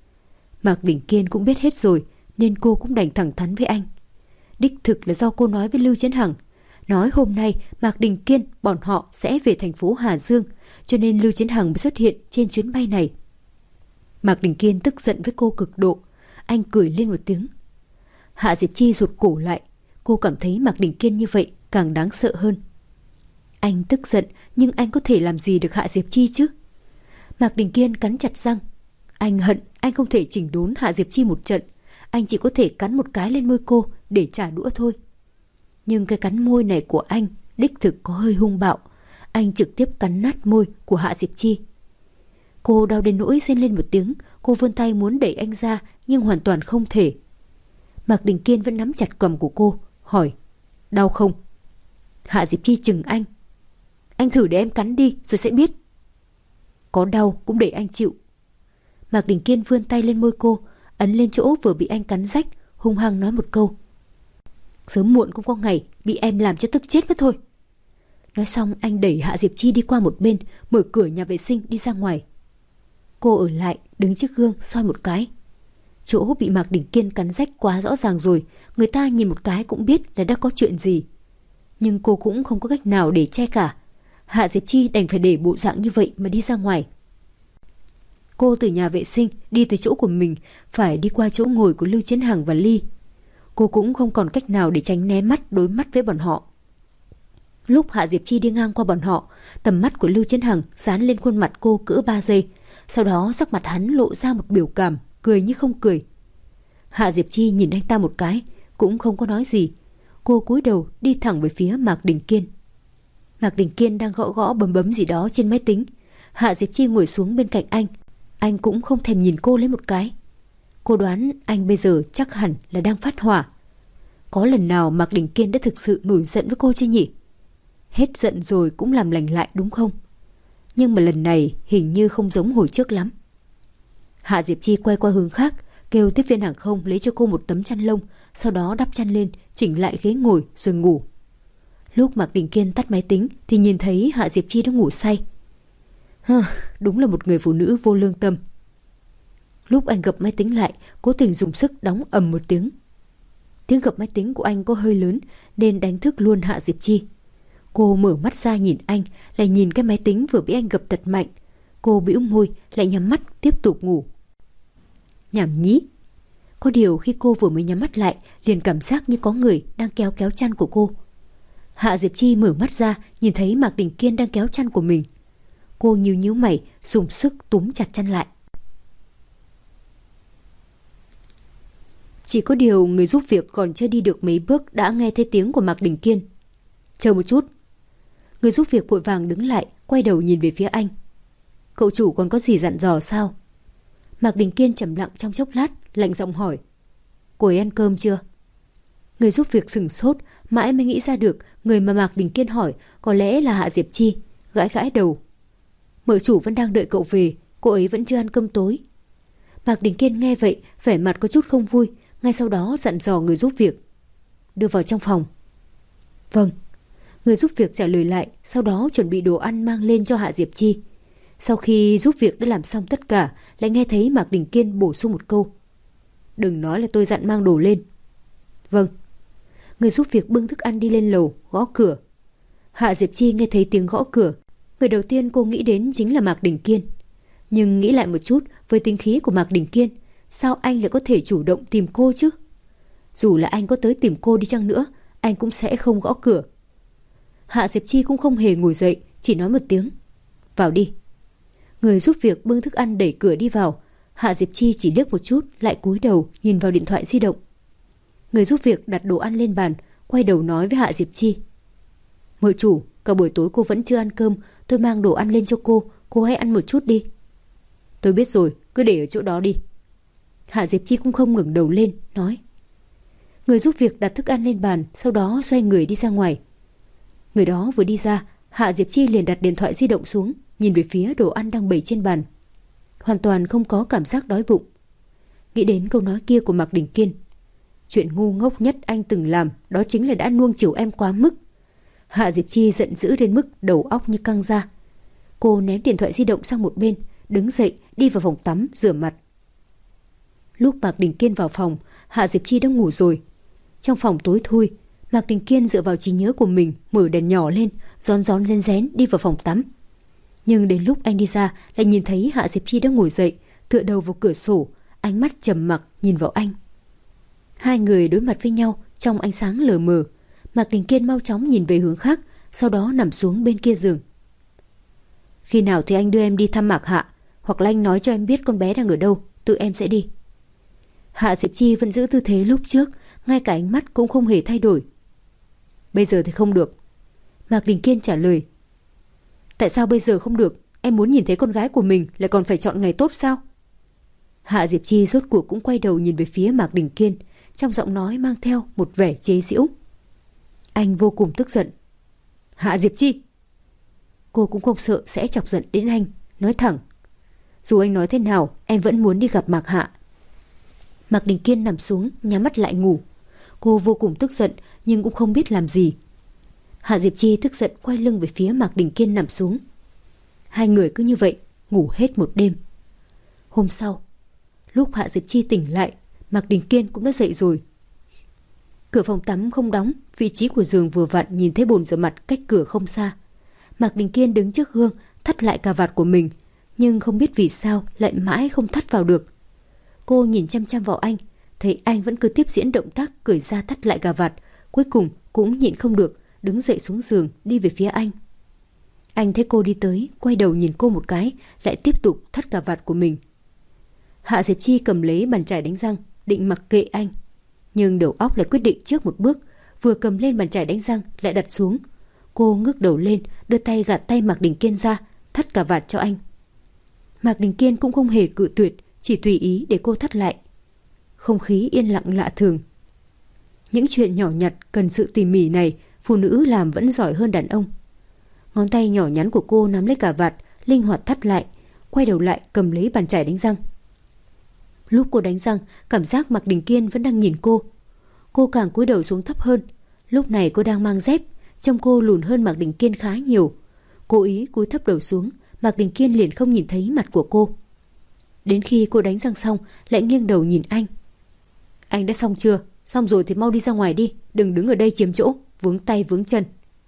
Mạc Đình Kiên cũng biết hết rồi, nên cô cũng đành thẳng thắn với anh. Đích thực là do cô nói với Lưu Chiến Hằng, nói hôm nay Mạc Đình Kiên bọn họ sẽ về thành phố Hà Dương, cho nên Lưu Chiến Hằng mới xuất hiện trên chuyến bay này. Mạc Đình Kiên tức giận với cô cực độ, anh cười lên một tiếng. Hạ Diệp Chi rụt cổ lại, cô cảm thấy Mạc Đình Kiên như vậy càng đáng sợ hơn. Anh tức giận, nhưng anh có thể làm gì được Hạ Diệp Chi chứ? Mạc Đình Kiên cắn chặt răng. Anh hận anh không thể chỉnh đốn Hạ Diệp Chi một trận, anh chỉ có thể cắn một cái lên môi cô để trả đũa thôi. Nhưng cái cắn môi này của anh đích thực có hơi hung bạo, anh trực tiếp cắn nát môi của Hạ Diệp Chi. Cô đau đến nỗi rên lên một tiếng, cô vươn tay muốn đẩy anh ra nhưng hoàn toàn không thể. Mạc Đình Kiên vẫn nắm chặt cằm của cô, hỏi, đau không? Hạ Diệp Chi chừng anh thử để em cắn đi rồi sẽ biết. Có đau cũng để anh chịu. Mạc Đình Kiên vươn tay lên môi cô, ấn lên chỗ vừa bị anh cắn rách, hung hăng nói một câu. Sớm muộn cũng có ngày bị em làm cho tức chết mất thôi. Nói xong anh đẩy Hạ Diệp Chi đi qua một bên, mở cửa nhà vệ sinh đi ra ngoài. Cô ở lại đứng trước gương soi một cái. Chỗ bị Mạc Đình Kiên cắn rách quá rõ ràng rồi, người ta nhìn một cái cũng biết là đã có chuyện gì. Nhưng cô cũng không có cách nào để che cả. Hạ Diệp Chi đành phải để bộ dạng như vậy mà đi ra ngoài. Cô từ nhà vệ sinh đi tới chỗ của mình, phải đi qua chỗ ngồi của Lưu Chiến Hằng và Ly. Cô cũng không còn cách nào để tránh né mắt đối mắt với bọn họ. Lúc Hạ Diệp Chi đi ngang qua bọn họ, tầm mắt của Lưu Chiến Hằng dán lên khuôn mặt cô cỡ 3 giây. Sau đó sắc mặt hắn lộ ra một biểu cảm, cười như không cười. Hạ Diệp Chi nhìn anh ta một cái, cũng không có nói gì. Cô cúi đầu đi thẳng về phía Mạc Đình Kiên. Mạc Đình Kiên đang gõ gõ bấm bấm gì đó trên máy tính. Hạ Diệp Chi ngồi xuống bên cạnh anh cũng không thèm nhìn cô lấy một cái. Cô đoán anh bây giờ chắc hẳn là đang phát hỏa. Có lần nào Mạc Đình Kiên đã thực sự nổi giận với cô chưa nhỉ? Hết giận rồi cũng làm lành lại đúng không? Nhưng mà lần này hình như không giống hồi trước lắm. Hạ Diệp Chi quay qua hướng khác, kêu tiếp viên hàng không lấy cho cô một tấm chăn lông, sau đó đắp chăn lên, chỉnh lại ghế ngồi rồi ngủ. Lúc Mạc Đình Kiên tắt máy tính thì nhìn thấy Hạ Diệp Chi đã ngủ say. Đúng là một người phụ nữ vô lương tâm. Lúc anh gập máy tính lại, cố tình dùng sức đóng ầm một tiếng. Tiếng gập máy tính của anh có hơi lớn nên đánh thức luôn Hạ Diệp Chi. Cô mở mắt ra nhìn anh, lại nhìn cái máy tính vừa bị anh gập thật mạnh. Cô bĩu môi, lại nhắm mắt tiếp tục ngủ. Nhảm nhí. Có điều khi cô vừa mới nhắm mắt lại, liền cảm giác như có người đang kéo chăn của cô. Hạ Diệp Chi mở mắt ra, nhìn thấy Mạc Đình Kiên đang kéo chăn của mình. Cô nhíu mày, dùng sức túm chặt chăn lại. Chỉ có điều người giúp việc còn chưa đi được mấy bước đã nghe thấy tiếng của Mạc Đình Kiên. Chờ một chút. Người giúp việc vội vàng đứng lại, quay đầu nhìn về phía anh. Cậu chủ còn có gì dặn dò sao? Mạc Đình Kiên trầm lặng trong chốc lát, lạnh giọng hỏi. Cô ấy ăn cơm chưa? Người giúp việc sửng sốt, mãi mới nghĩ ra được người mà Mạc Đình Kiên hỏi có lẽ là Hạ Diệp Chi, gãi đầu. Mợ chủ vẫn đang đợi cậu về, cô ấy vẫn chưa ăn cơm tối. Mạc Đình Kiên nghe vậy, vẻ mặt có chút không vui, ngay sau đó dặn dò người giúp việc. Đưa vào trong phòng. Vâng. Người giúp việc trả lời lại, sau đó chuẩn bị đồ ăn mang lên cho Hạ Diệp Chi. Sau khi giúp việc đã làm xong tất cả, lại nghe thấy Mạc Đình Kiên bổ sung một câu. Đừng nói là tôi dặn mang đồ lên. Vâng. Người giúp việc bưng thức ăn đi lên lầu, gõ cửa. Hạ Diệp Chi nghe thấy tiếng gõ cửa. Người đầu tiên cô nghĩ đến chính là Mạc Đình Kiên. Nhưng nghĩ lại một chút, với tính khí của Mạc Đình Kiên, sao anh lại có thể chủ động tìm cô chứ? Dù là anh có tới tìm cô đi chăng nữa, anh cũng sẽ không gõ cửa. Hạ Diệp Chi cũng không hề ngồi dậy, chỉ nói một tiếng. Vào đi. Người giúp việc bưng thức ăn đẩy cửa đi vào. Hạ Diệp Chi chỉ liếc một chút, lại cúi đầu nhìn vào điện thoại di động. Người giúp việc đặt đồ ăn lên bàn, quay đầu nói với Hạ Diệp Chi. Mợ chủ, cả buổi tối cô vẫn chưa ăn cơm, tôi mang đồ ăn lên cho cô hãy ăn một chút đi. Tôi biết rồi, cứ để ở chỗ đó đi. Hạ Diệp Chi cũng không ngẩng đầu lên, nói. Người giúp việc đặt thức ăn lên bàn, sau đó xoay người đi ra ngoài. Người đó vừa đi ra, Hạ Diệp Chi liền đặt điện thoại di động xuống, nhìn về phía đồ ăn đang bày trên bàn. Hoàn toàn không có cảm giác đói bụng. Nghĩ đến câu nói kia của Mạc Đình Kiên. Chuyện ngu ngốc nhất anh từng làm đó chính là đã nuông chiều em quá mức. Hạ Diệp Chi giận dữ đến mức đầu óc như căng ra. Cô ném điện thoại di động sang một bên, đứng dậy đi vào phòng tắm rửa mặt. Lúc Mạc Đình Kiên vào phòng, Hạ Diệp Chi đã ngủ rồi. Trong phòng tối thui, Mạc Đình Kiên dựa vào trí nhớ của mình, mở đèn nhỏ lên, rón rén đi vào phòng tắm. Nhưng đến lúc anh đi ra, lại nhìn thấy Hạ Diệp Chi đã ngồi dậy, tựa đầu vào cửa sổ, ánh mắt trầm mặc nhìn vào anh. Hai người đối mặt với nhau trong ánh sáng lờ mờ. Mạc Đình Kiên mau chóng nhìn về hướng khác, sau đó nằm xuống bên kia giường. Khi nào thì anh đưa em đi thăm Mạc Hạ, hoặc là anh nói cho em biết con bé đang ở đâu, tự em sẽ đi. Hạ Diệp Chi vẫn giữ tư thế lúc trước, ngay cả ánh mắt cũng không hề thay đổi. Bây giờ thì không được. Mạc Đình Kiên trả lời. Tại sao bây giờ không được? Em muốn nhìn thấy con gái của mình lại còn phải chọn ngày tốt sao? Hạ Diệp Chi rốt cuộc cũng quay đầu nhìn về phía Mạc Đình Kiên, trong giọng nói mang theo một vẻ chế giễu. Anh vô cùng tức giận. Hạ Diệp Chi! Cô cũng không sợ sẽ chọc giận đến anh, nói thẳng. Dù anh nói thế nào, em vẫn muốn đi gặp Mạc Hạ. Mạc Đình Kiên nằm xuống, nhắm mắt lại ngủ. Cô vô cùng tức giận, nhưng cũng không biết làm gì. Hạ Diệp Chi tức giận quay lưng về phía Mạc Đình Kiên nằm xuống. Hai người cứ như vậy, ngủ hết một đêm. Hôm sau, lúc Hạ Diệp Chi tỉnh lại, Mạc Đình Kiên cũng đã dậy rồi. Cửa phòng tắm không đóng, vị trí của giường vừa vặn nhìn thấy bồn rửa mặt cách cửa không xa. Mạc Đình Kiên đứng trước gương, thắt lại cà vạt của mình, nhưng không biết vì sao lại mãi không thắt vào được. Cô nhìn chăm chăm vào anh, thấy anh vẫn cứ tiếp diễn động tác cởi ra thắt lại cà vạt, cuối cùng cũng nhịn không được, đứng dậy xuống giường đi về phía anh. Anh thấy cô đi tới, quay đầu nhìn cô một cái, lại tiếp tục thắt cà vạt của mình. Hạ Diệp Chi cầm lấy bàn chải đánh răng, định mặc kệ anh, nhưng đầu óc lại quyết định trước một bước, vừa cầm lên bàn chải đánh răng lại đặt xuống. Cô ngước đầu lên, đưa tay gạt tay Mạc Đình Kiên ra, thắt cà vạt cho anh. Mạc Đình Kiên cũng không hề cự tuyệt, chỉ tùy ý để cô thắt lại. Không khí yên lặng lạ thường. Những chuyện nhỏ nhặt cần sự tỉ mỉ này, phụ nữ làm vẫn giỏi hơn đàn ông. Ngón tay nhỏ nhắn của cô nắm lấy cà vạt, linh hoạt thắt lại, quay đầu lại cầm lấy bàn chải đánh răng. Lúc cô đánh răng, cảm giác Mạc Đình Kiên vẫn đang nhìn cô. cô càng cúi đầu xuống thấp hơn. Lúc này cô đang mang dép, trông cô lùn hơn Mạc Đình Kiên khá nhiều. Cố ý cúi thấp đầu xuống, Mạc Đình Kiên liền không nhìn thấy mặt của cô. Đến khi cô đánh răng xong, lại nghiêng đầu nhìn anh. Anh đã xong chưa? Xong rồi thì mau đi ra ngoài đi, đừng đứng ở đây chiếm chỗ, vướng tay vướng chân.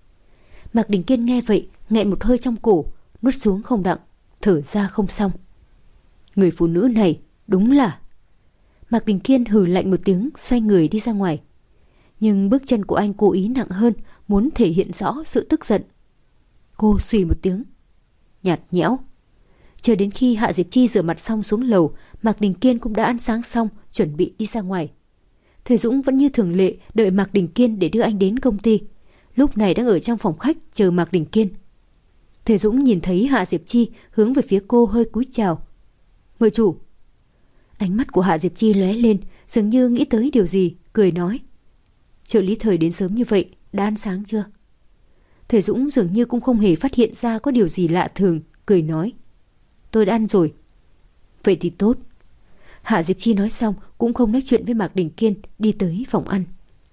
Mạc Đình Kiên nghe vậy, nghẹn một hơi trong cổ, nuốt xuống không đặng, thở ra không xong. Người phụ nữ này đúng là... Mạc Đình Kiên hừ lạnh một tiếng, xoay người đi ra ngoài. Nhưng bước chân của anh cố ý nặng hơn, muốn thể hiện rõ sự tức giận. Cô xùy một tiếng, nhạt nhẽo. Chờ đến khi Hạ Diệp Chi rửa mặt xong xuống lầu, Mạc Đình Kiên cũng đã ăn sáng xong, chuẩn bị đi ra ngoài. Thời Dũng vẫn như thường lệ đợi Mạc Đình Kiên để đưa anh đến công ty. Lúc này đang ở trong phòng khách chờ Mạc Đình Kiên. Thời Dũng nhìn thấy Hạ Diệp Chi hướng về phía cô hơi cúi chào. Mời chủ. Ánh mắt của Hạ Diệp Chi lóe lên, dường như nghĩ tới điều gì, cười nói. Trợ lý Thời đến sớm như vậy, đã ăn sáng chưa? Thời Dũng dường như cũng không hề phát hiện ra có điều gì lạ thường, cười nói. Tôi đã ăn rồi. Vậy thì tốt. Hạ Diệp Chi nói xong cũng không nói chuyện với Mạc Đình Kiên, đi tới phòng ăn.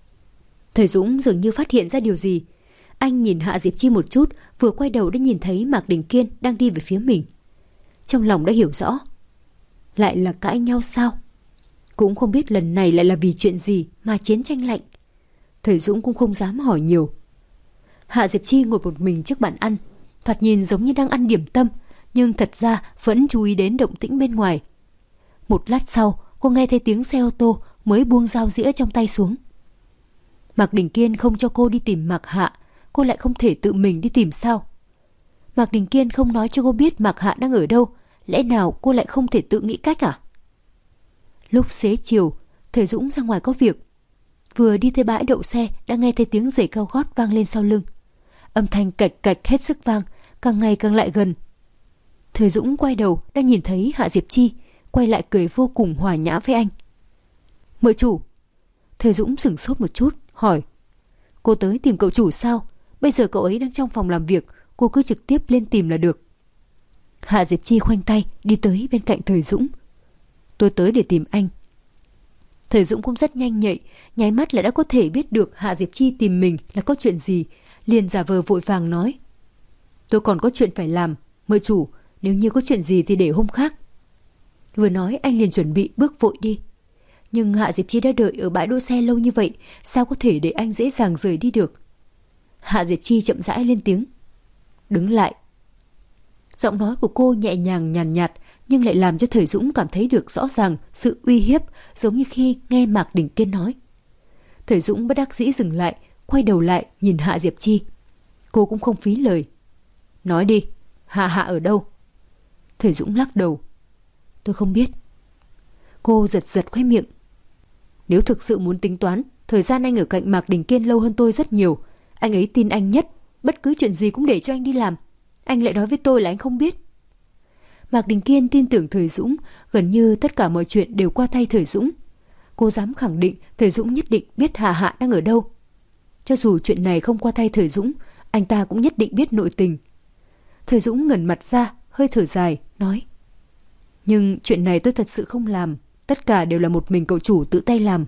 Thời Dũng dường như phát hiện ra điều gì. Anh nhìn Hạ Diệp Chi một chút, vừa quay đầu đã nhìn thấy Mạc Đình Kiên đang đi về phía mình. Trong lòng đã hiểu rõ. Lại là cãi nhau sao? Cũng không biết lần này lại là vì chuyện gì mà chiến tranh lạnh. Thời Dũng cũng không dám hỏi nhiều. Hạ Diệp Chi ngồi một mình trước bàn ăn, thoạt nhìn giống như đang ăn điểm tâm, nhưng thật ra vẫn chú ý đến động tĩnh bên ngoài. Một lát sau, cô nghe thấy tiếng xe ô tô mới buông dao dĩa trong tay xuống. Mạc Đình Kiên không cho cô đi tìm Mạc Hạ, cô lại không thể tự mình đi tìm sao? Mạc Đình Kiên không nói cho cô biết Mạc Hạ đang ở đâu, lẽ nào cô lại không thể tự nghĩ cách à? Lúc xế chiều, Thời Dũng ra ngoài có việc. Vừa đi tới bãi đậu xe đã nghe thấy tiếng giày cao gót vang lên sau lưng. Âm thanh cạch cạch hết sức vang, càng ngày càng lại gần. Thời Dũng quay đầu đã nhìn thấy Hạ Diệp Chi, quay lại cười vô cùng hòa nhã với anh. Mời chủ. Thời Dũng sửng sốt một chút, hỏi. Cô tới tìm cậu chủ sao? Bây giờ cậu ấy đang trong phòng làm việc, cô cứ trực tiếp lên tìm là được. Hạ Diệp Chi khoanh tay đi tới bên cạnh Thời Dũng. Tôi tới để tìm anh. Thời Dũng cũng rất nhanh nhạy, nháy mắt là đã có thể biết được Hạ Diệp Chi tìm mình là có chuyện gì, liền giả vờ vội vàng nói. Tôi còn có chuyện phải làm, mời chủ, nếu như có chuyện gì thì để hôm khác. Vừa nói anh liền chuẩn bị bước vội đi. Nhưng Hạ Diệp Chi đã đợi ở bãi đỗ xe lâu như vậy, sao có thể để anh dễ dàng rời đi được? Hạ Diệp Chi chậm rãi lên tiếng. Đứng lại. Giọng nói của cô nhẹ nhàng nhàn nhạt, nhưng lại làm cho Thời Dũng cảm thấy được rõ ràng sự uy hiếp, giống như khi nghe Mạc Đình Kiên nói. Thời Dũng bất đắc dĩ dừng lại, quay đầu lại nhìn Hạ Diệp Chi. Cô cũng không phí lời. Nói đi, Hạ Hạ ở đâu? Thời Dũng lắc đầu. Tôi không biết. Cô giật giật khóe miệng. Nếu thực sự muốn tính toán, thời gian anh ở cạnh Mạc Đình Kiên lâu hơn tôi rất nhiều. Anh ấy tin anh nhất, bất cứ chuyện gì cũng để cho anh đi làm. Anh lại nói với tôi là anh không biết. Mạc Đình Kiên tin tưởng Thời Dũng, gần như tất cả mọi chuyện đều qua tay Thời Dũng. Cô dám khẳng định Thời Dũng nhất định biết Hạ Hạ đang ở đâu. Cho dù chuyện này không qua tay Thời Dũng, anh ta cũng nhất định biết nội tình. Thời Dũng ngẩng mặt ra, hơi thở dài, nói. Nhưng chuyện này tôi thật sự không làm, tất cả đều là một mình cậu chủ tự tay làm.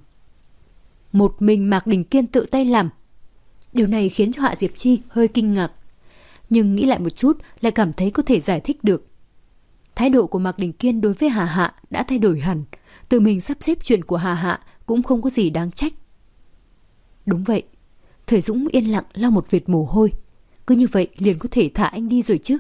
Một mình Mạc Đình Kiên tự tay làm. Điều này khiến cho Hạ Diệp Chi hơi kinh ngạc. Nhưng nghĩ lại một chút lại cảm thấy có thể giải thích được. Thái độ của Mạc Đình Kiên đối với Hà Hạ đã thay đổi hẳn. Tự mình sắp xếp chuyện của Hà Hạ cũng không có gì đáng trách. Đúng vậy. Thời Dũng yên lặng lau một vệt mồ hôi. Cứ như vậy liền có thể thả anh đi rồi chứ?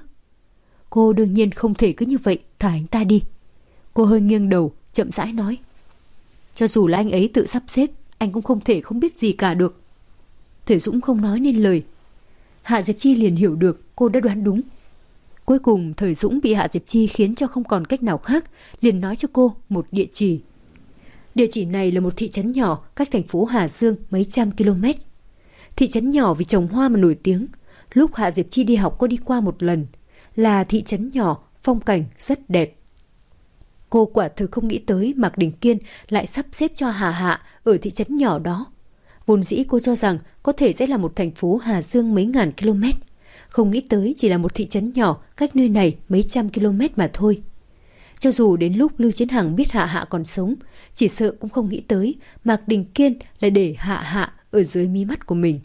Cô đương nhiên không thể cứ như vậy thả anh ta đi. Cô hơi nghiêng đầu, chậm rãi nói. Cho dù là anh ấy tự sắp xếp, anh cũng không thể không biết gì cả được. Thời Dũng không nói nên lời. Hạ Diệp Chi liền hiểu được cô đã đoán đúng. Cuối cùng Thời Dũng bị Hạ Diệp Chi khiến cho không còn cách nào khác, liền nói cho cô một địa chỉ. Địa chỉ này là một thị trấn nhỏ cách thành phố Hà Dương mấy trăm km. Thị trấn nhỏ vì trồng hoa mà nổi tiếng. Lúc Hạ Diệp Chi đi học có đi qua một lần. Là thị trấn nhỏ, phong cảnh rất đẹp. Cô quả thực không nghĩ tới Mạc Đình Kiên lại sắp xếp cho Hà Hạ ở thị trấn nhỏ đó. Vốn dĩ cô cho rằng có thể sẽ là một thành phố Hà Dương mấy ngàn km. Không nghĩ tới chỉ là một thị trấn nhỏ cách nơi này mấy trăm km mà thôi. Cho dù đến lúc Lưu Chiến Hằng biết Hạ Hạ còn sống, chỉ sợ cũng không nghĩ tới Mạc Đình Kiên lại để Hạ Hạ ở dưới mí mắt của mình.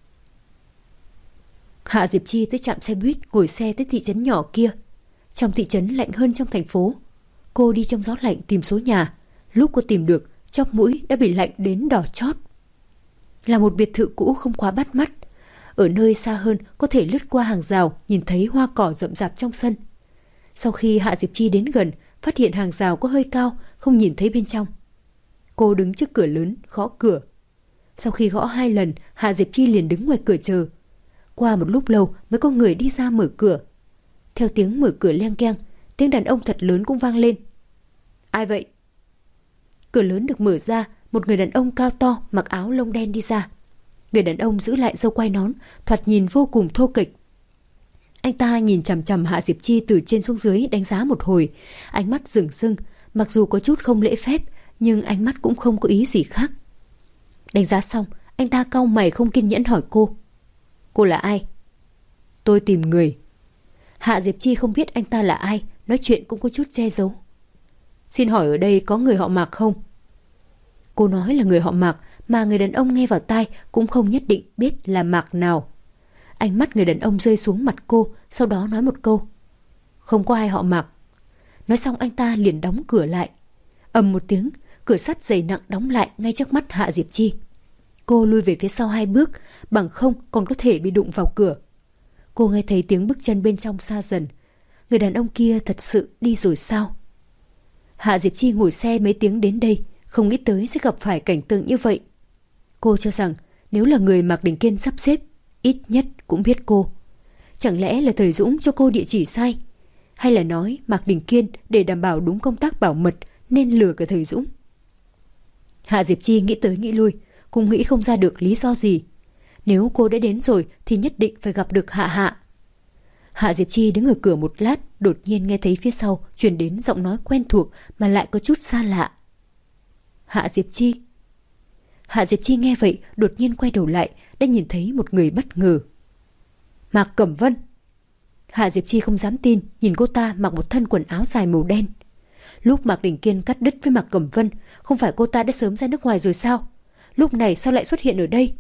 Hạ Diệp Chi tới trạm xe buýt, ngồi xe tới thị trấn nhỏ kia. Trong thị trấn lạnh hơn trong thành phố. Cô đi trong gió lạnh tìm số nhà. Lúc cô tìm được, chóp mũi đã bị lạnh đến đỏ chót. Là một biệt thự cũ không quá bắt mắt. Ở nơi xa hơn có thể lướt qua hàng rào, nhìn thấy hoa cỏ rậm rạp trong sân. Sau khi Hạ Diệp Chi đến gần, phát hiện hàng rào có hơi cao, không nhìn thấy bên trong. Cô đứng trước cửa lớn, gõ cửa. Sau khi gõ 2 lần, Hạ Diệp Chi liền đứng ngoài cửa chờ. Qua một lúc lâu mới có người đi ra mở cửa. Theo tiếng mở cửa leng keng, tiếng đàn ông thật lớn cũng vang lên. Ai vậy? Cửa lớn được mở ra, một người đàn ông cao to mặc áo lông đen đi ra. Người đàn ông giữ lại râu quai nón, thoạt nhìn vô cùng thô kệch. Anh ta nhìn chằm chằm Hạ Diệp Chi từ trên xuống dưới đánh giá một hồi, ánh mắt rừng rưng, mặc dù có chút không lễ phép, nhưng ánh mắt cũng không có ý gì khác. Đánh giá xong, anh ta cau mày không kiên nhẫn hỏi cô. Cô là ai? Tôi tìm người. Hạ Diệp Chi không biết anh ta là ai, nói chuyện cũng có chút che giấu. Xin hỏi ở đây có người họ Mạc không? Cô nói là người họ Mạc, mà người đàn ông nghe vào tai cũng không nhất định biết là Mạc nào. Ánh mắt người đàn ông rơi xuống mặt cô, sau đó nói một câu. Không có ai họ Mạc. Nói xong anh ta liền đóng cửa lại. Ầm một tiếng, cửa sắt dày nặng đóng lại ngay trước mắt Hạ Diệp Chi. Cô lui về phía sau 2 bước, bằng không còn có thể bị đụng vào cửa. Cô nghe thấy tiếng bước chân bên trong xa dần. Người đàn ông kia thật sự đi rồi sao? Hạ Diệp Chi ngồi xe mấy tiếng đến đây, không nghĩ tới sẽ gặp phải cảnh tượng như vậy. Cô cho rằng nếu là người Mạc Đình Kiên sắp xếp, ít nhất cũng biết cô. Chẳng lẽ là Thời Dũng cho cô địa chỉ sai? Hay là nói Mạc Đình Kiên để đảm bảo đúng công tác bảo mật nên lừa cả Thời Dũng? Hạ Diệp Chi nghĩ tới nghĩ lui, cũng nghĩ không ra được lý do gì. Nếu cô đã đến rồi thì nhất định phải gặp được Hạ Hạ. Hạ Diệp Chi đứng ở cửa một lát, đột nhiên nghe thấy phía sau truyền đến giọng nói quen thuộc mà lại có chút xa lạ. Hạ Diệp Chi. Hạ Diệp Chi nghe vậy đột nhiên quay đầu lại, đã nhìn thấy một người bất ngờ. Mạc Cẩm Vân. Hạ Diệp Chi không dám tin, nhìn cô ta mặc một thân quần áo dài màu đen. Lúc Mạc Đình Kiên cắt đứt với Mạc Cẩm Vân, không phải cô ta đã sớm ra nước ngoài rồi sao? Lúc này sao lại xuất hiện ở đây?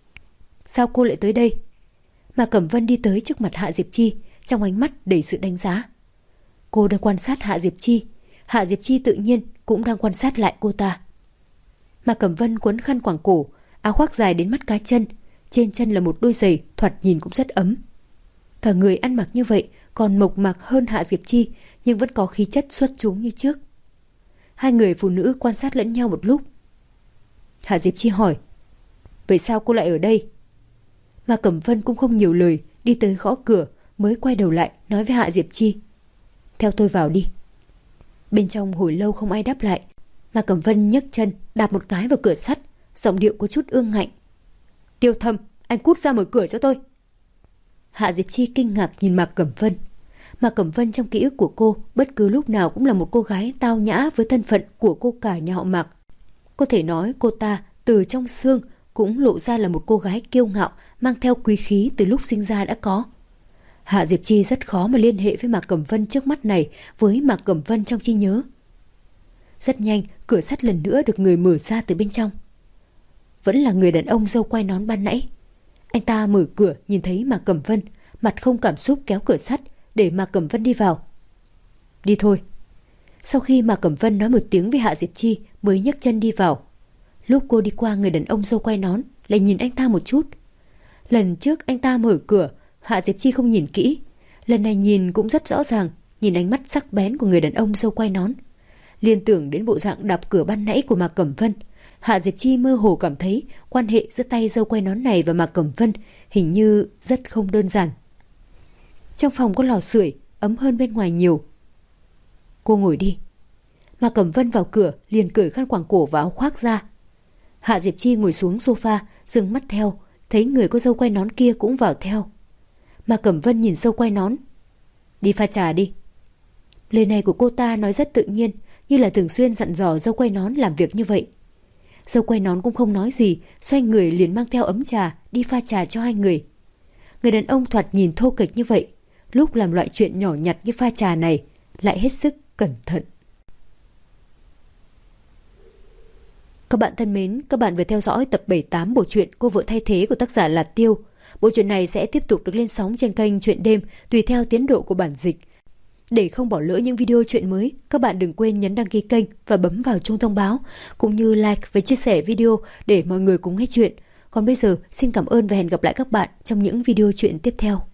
Sao cô lại tới đây? Mạc Cẩm Vân đi tới trước mặt Hạ Diệp Chi, trong ánh mắt đầy sự đánh giá. Cô đang quan sát Hạ Diệp Chi, Hạ Diệp Chi tự nhiên cũng đang quan sát lại cô ta. Mạc Cẩm Vân quấn khăn quàng cổ, áo khoác dài đến mắt cá chân, trên chân là một đôi giày thoạt nhìn cũng rất ấm. Cả người ăn mặc như vậy còn mộc mạc hơn Hạ Diệp Chi, nhưng vẫn có khí chất xuất chúng như trước. Hai người phụ nữ quan sát lẫn nhau một lúc. Hạ Diệp Chi hỏi, vậy sao cô lại ở đây? Mạc Cẩm Vân cũng không nhiều lời, đi tới gõ cửa, mới quay đầu lại nói với Hạ Diệp Chi, theo tôi vào đi. Bên trong hồi lâu không ai đáp lại. Mạc Cẩm Vân nhấc chân đạp một cái vào cửa sắt, giọng điệu có chút ương ngạnh. Tiêu Thâm, anh cút ra mở cửa cho tôi. Hạ Diệp Chi kinh ngạc nhìn Mạc Cẩm Vân. Mạc Cẩm Vân trong ký ức của cô bất cứ lúc nào cũng là một cô gái tao nhã với thân phận của cô cả nhà họ Mạc. Có thể nói cô ta từ trong xương cũng lộ ra là một cô gái kiêu ngạo, mang theo quý khí từ lúc sinh ra đã có. Hạ Diệp Chi rất khó mà liên hệ với Mạc Cẩm Vân trước mắt này với Mạc Cẩm Vân trong trí nhớ. Rất nhanh, cửa sắt lần nữa được người mở ra từ bên trong. Vẫn là người đàn ông râu quai nón ban nãy. Anh ta mở cửa nhìn thấy Mạc Cẩm Vân, mặt không cảm xúc kéo cửa sắt để Mạc Cẩm Vân đi vào. Đi thôi. Sau khi Mạc Cẩm Vân nói một tiếng với Hạ Diệp Chi mới nhấc chân đi vào. Lúc cô đi qua người đàn ông râu quai nón lại nhìn anh ta một chút. Lần trước anh ta mở cửa, Hạ Diệp Chi không nhìn kỹ. Lần này nhìn cũng rất rõ ràng, nhìn ánh mắt sắc bén của người đàn ông râu quai nón. Liên tưởng đến bộ dạng đạp cửa ban nãy của Mạc Cẩm Vân, Hạ Diệp Chi mơ hồ cảm thấy quan hệ giữa tay râu quai nón này và Mạc Cẩm Vân hình như rất không đơn giản. Trong phòng có lò sưởi, ấm hơn bên ngoài nhiều. Cô ngồi đi. Mạc Cẩm Vân vào cửa liền cởi khăn quàng cổ và áo khoác ra. Hạ Diệp Chi ngồi xuống sofa, dừng mắt theo, thấy người có râu quai nón kia cũng vào theo. Mạc Cẩm Vân nhìn râu quai nón. Đi pha trà đi. Lời này của cô ta nói rất tự nhiên, như là thường xuyên dặn dò râu quai nón làm việc như vậy. Râu quai nón cũng không nói gì, xoay người liền mang theo ấm trà đi pha trà cho hai người. Người đàn ông thoạt nhìn thô kệch như vậy, lúc làm loại chuyện nhỏ nhặt như pha trà này lại hết sức cẩn thận. Các bạn thân mến, các bạn vừa theo dõi tập 78 bộ truyện Cô vợ thay thế của tác giả là Tiêu. Bộ truyện này sẽ tiếp tục được lên sóng trên kênh Truyện Đêm tùy theo tiến độ của bản dịch. Để không bỏ lỡ những video truyện mới, các bạn đừng quên nhấn đăng ký kênh và bấm vào chuông thông báo, cũng như like và chia sẻ video để mọi người cùng nghe chuyện. Còn bây giờ, xin cảm ơn và hẹn gặp lại các bạn trong những video truyện tiếp theo.